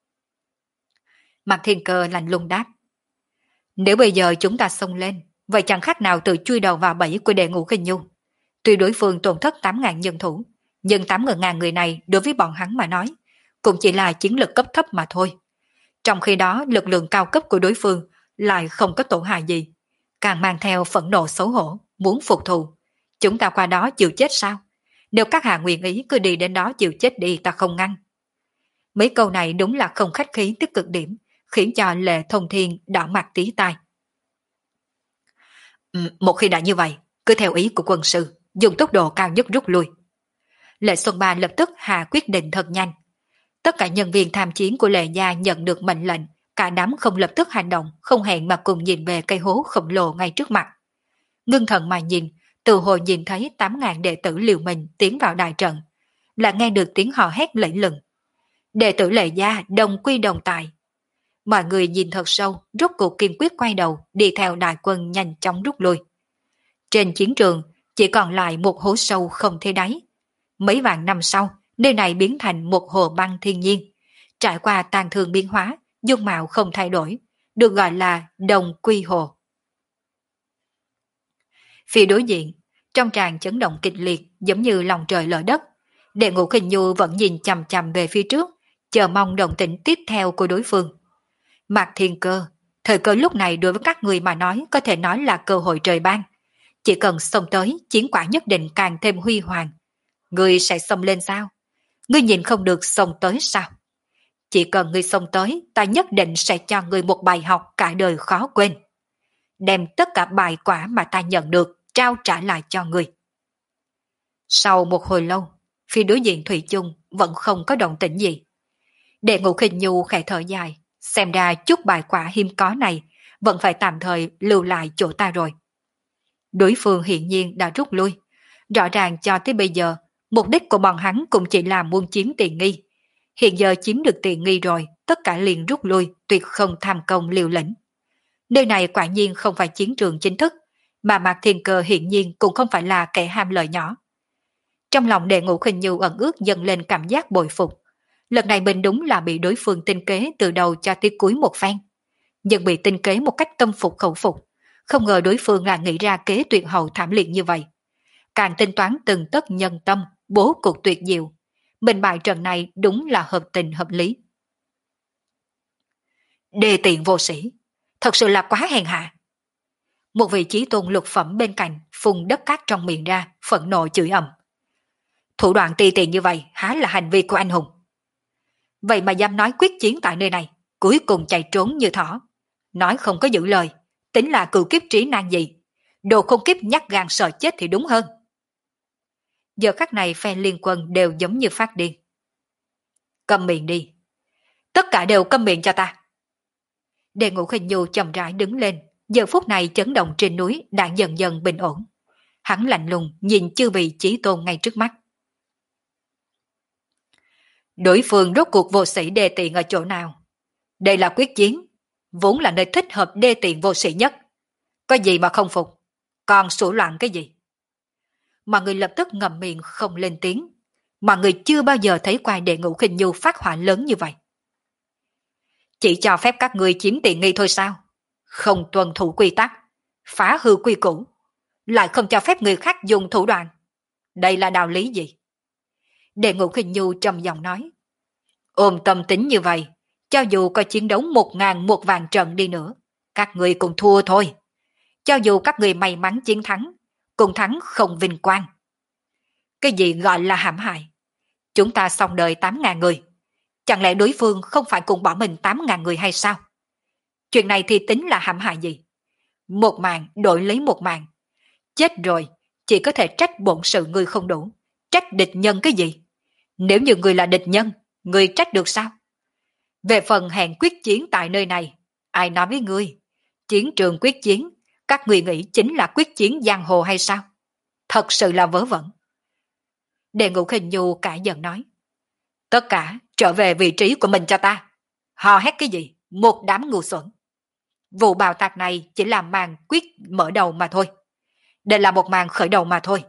Mạc Thiên Cơ lạnh lùng đáp. Nếu bây giờ chúng ta xông lên, vậy chẳng khác nào tự chui đầu vào bẫy của Đệ Ngũ Khinh Nhu. Tuy đối phương tổn thất tám ngàn nhân thủ, nhưng tám ngàn người này đối với bọn hắn mà nói, cũng chỉ là chiến lực cấp thấp mà thôi. Trong khi đó lực lượng cao cấp của đối phương lại không có tổn hại gì, càng mang theo phẫn nộ xấu hổ, muốn phục thù. Chúng ta qua đó chịu chết sao? Nếu các hạ nguyện ý cứ đi đến đó chịu chết đi, ta không ngăn. Mấy câu này đúng là không khách khí tích cực điểm, khiến cho Lệ Thông Thiên đỏ mặt tí tai. Ừ, một khi đã như vậy, cứ theo ý của quân sư, dùng tốc độ cao nhất rút lui. Lệ Xuân Ba lập tức hạ quyết định thật nhanh. Tất cả nhân viên tham chiến của Lệ gia nhận được mệnh lệnh, cả đám không lập tức hành động, không hẹn mà cùng nhìn về cây hố khổng lồ ngay trước mặt. Ngưng thần mà nhìn, từ hồi nhìn thấy tám ngàn đệ tử liều mình tiến vào đại trận, là nghe được tiếng hò hét lẫy lừng. Đệ tử Lệ gia đồng quy đồng tài. Mọi người nhìn thật sâu, rốt cuộc kiên quyết quay đầu, đi theo đại quân nhanh chóng rút lui. Trên chiến trường, chỉ còn lại một hố sâu không thấy đáy. Mấy vạn năm sau, nơi này biến thành một hồ băng thiên nhiên. Trải qua tàn thương biến hóa, dung mạo không thay đổi, được gọi là Đồng Quy Hồ. Phía đối diện, trong tràng chấn động kịch liệt giống như lòng trời lở đất. Đệ Ngũ Khinh Nhu vẫn nhìn chằm chằm về phía trước, chờ mong động tĩnh tiếp theo của đối phương. Mạc Thiên Cơ, thời cơ lúc này đối với các người mà nói có thể nói là cơ hội trời ban. Chỉ cần xông tới, chiến quả nhất định càng thêm huy hoàng. Ngươi sẽ xông lên sao? Ngươi nhìn không được xông tới sao? Chỉ cần ngươi xông tới, ta nhất định sẽ cho ngươi một bài học cả đời khó quên. Đem tất cả bài quả mà ta nhận được, trao trả lại cho ngươi. Sau một hồi lâu, phía đối diện Thủy chung vẫn không có động tĩnh gì. Đệ Ngũ Khinh Nhu khẽ thở dài, xem ra chút bài quả hiếm có này vẫn phải tạm thời lưu lại chỗ ta rồi. Đối phương hiển nhiên đã rút lui. Rõ ràng cho tới bây giờ, mục đích của bọn hắn cũng chỉ là muốn chiếm tiền nghi. Hiện giờ chiếm được tiền nghi rồi, tất cả liền rút lui, tuyệt không tham công liều lĩnh. Nơi này quả nhiên không phải chiến trường chính thức, mà Mạc Thiên Cơ hiển nhiên cũng không phải là kẻ ham lợi nhỏ. Trong lòng Đệ Ngũ Khinh Nhu ẩn ước dâng lên cảm giác bội phục. Lần này mình đúng là bị đối phương tinh kế từ đầu cho tới cuối một phen. Nhưng bị tinh kế một cách tâm phục khẩu phục. Không ngờ đối phương là nghĩ ra kế tuyệt hậu thảm liệt như vậy. Càng tính toán từng tấc nhân tâm, bố cục tuyệt diệu. Mình bại trận này đúng là hợp tình hợp lý. Đề tiện vô sĩ, thật sự là quá hèn hạ. Một vị chí tôn lục phẩm bên cạnh phun đất cát trong miệng ra, phẫn nộ chửi ầm. Thủ đoạn ti tiện như vậy há là hành vi của anh hùng. Vậy mà dám nói quyết chiến tại nơi này, cuối cùng chạy trốn như thỏ. Nói không có giữ lời, tính là cựu kiếp trí nan gì. Đồ không kiếp nhắc gan sợ chết thì đúng hơn. Giờ khắc này phe liên quân đều giống như phát điên. Câm miệng đi. Tất cả đều câm miệng cho ta. Đề Ngũ Khinh Nhu chậm rãi đứng lên, giờ phút này chấn động trên núi đã dần dần bình ổn. Hắn lạnh lùng nhìn chư vị chí tôn ngay trước mắt. Đối phương rốt cuộc vô sĩ đê tiện ở chỗ nào? Đây là quyết chiến, vốn là nơi thích hợp đê tiện vô sĩ nhất. Có gì mà không phục? Còn sủa loạn cái gì? Mà người lập tức ngậm miệng không lên tiếng. Mà người chưa bao giờ thấy qua Đệ Ngũ Khinh Nhu phát hỏa lớn như vậy. Chỉ cho phép các người chiếm tiện nghi thôi sao? Không tuân thủ quy tắc, phá hư quy củ, lại không cho phép người khác dùng thủ đoạn. Đây là đạo lý gì? Đệ Ngũ Khinh Nhu trầm giọng nói. Ôm tâm tính như vậy, cho dù có chiến đấu một ngàn một vạn trận đi nữa, các người cũng thua thôi. Cho dù các người may mắn chiến thắng, cũng thắng không vinh quang. Cái gì gọi là hãm hại? Chúng ta xong đời tám ngàn người. Chẳng lẽ đối phương không phải cùng bỏ mình tám ngàn người hay sao? Chuyện này thì tính là hãm hại gì? Một mạng đổi lấy một mạng. Chết rồi, chỉ có thể trách bổn sự người không đủ. Trách địch nhân cái gì? Nếu như người là địch nhân, người trách được sao? Về phần hẹn quyết chiến tại nơi này, ai nói với ngươi? Chiến trường quyết chiến, các người nghĩ chính là quyết chiến giang hồ hay sao? Thật sự là vớ vẩn. Đệ Ngũ Khinh Nhu cả giận nói. Tất cả trở về vị trí của mình cho ta. Hò hét cái gì? Một đám ngu xuẩn. Vụ bào tạc này chỉ là màn quyết mở đầu mà thôi. Đây là một màn khởi đầu mà thôi.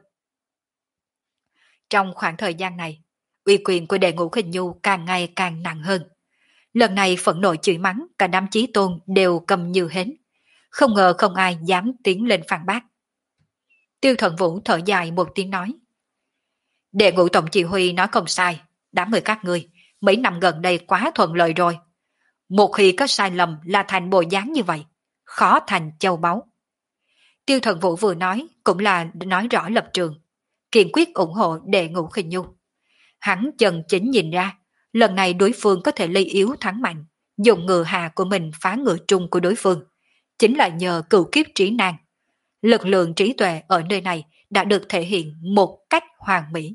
Trong khoảng thời gian này, uy quyền của Đệ Ngũ Khinh Nhu càng ngày càng nặng hơn. Lần này phẫn nộ chửi mắng, cả đám chí tôn đều cầm như hến. Không ngờ không ai dám tiến lên phản bác. Tiêu Thuận Vũ thở dài một tiếng nói. Đệ Ngũ Tổng chỉ huy nói không sai. Đám người các ngươi, mấy năm gần đây quá thuận lợi rồi. Một khi có sai lầm là thành bộ dáng như vậy, khó thành châu báu. Tiêu Thuận Vũ vừa nói cũng là nói rõ lập trường, kiên quyết ủng hộ Đệ Ngũ Khinh Nhu. Hắn chân chính nhìn ra, lần này đối phương có thể lấy yếu thắng mạnh, dùng ngựa hà của mình phá ngựa trung của đối phương, chính là nhờ cửu kiếp trí năng. Lực lượng trí tuệ ở nơi này đã được thể hiện một cách hoàn mỹ.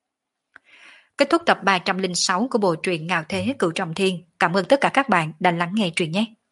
Kết thúc tập ba trăm lẻ sáu của bộ truyện Ngạo Thế Cửu Trọng Thiên. Cảm ơn tất cả các bạn đã lắng nghe truyện nhé.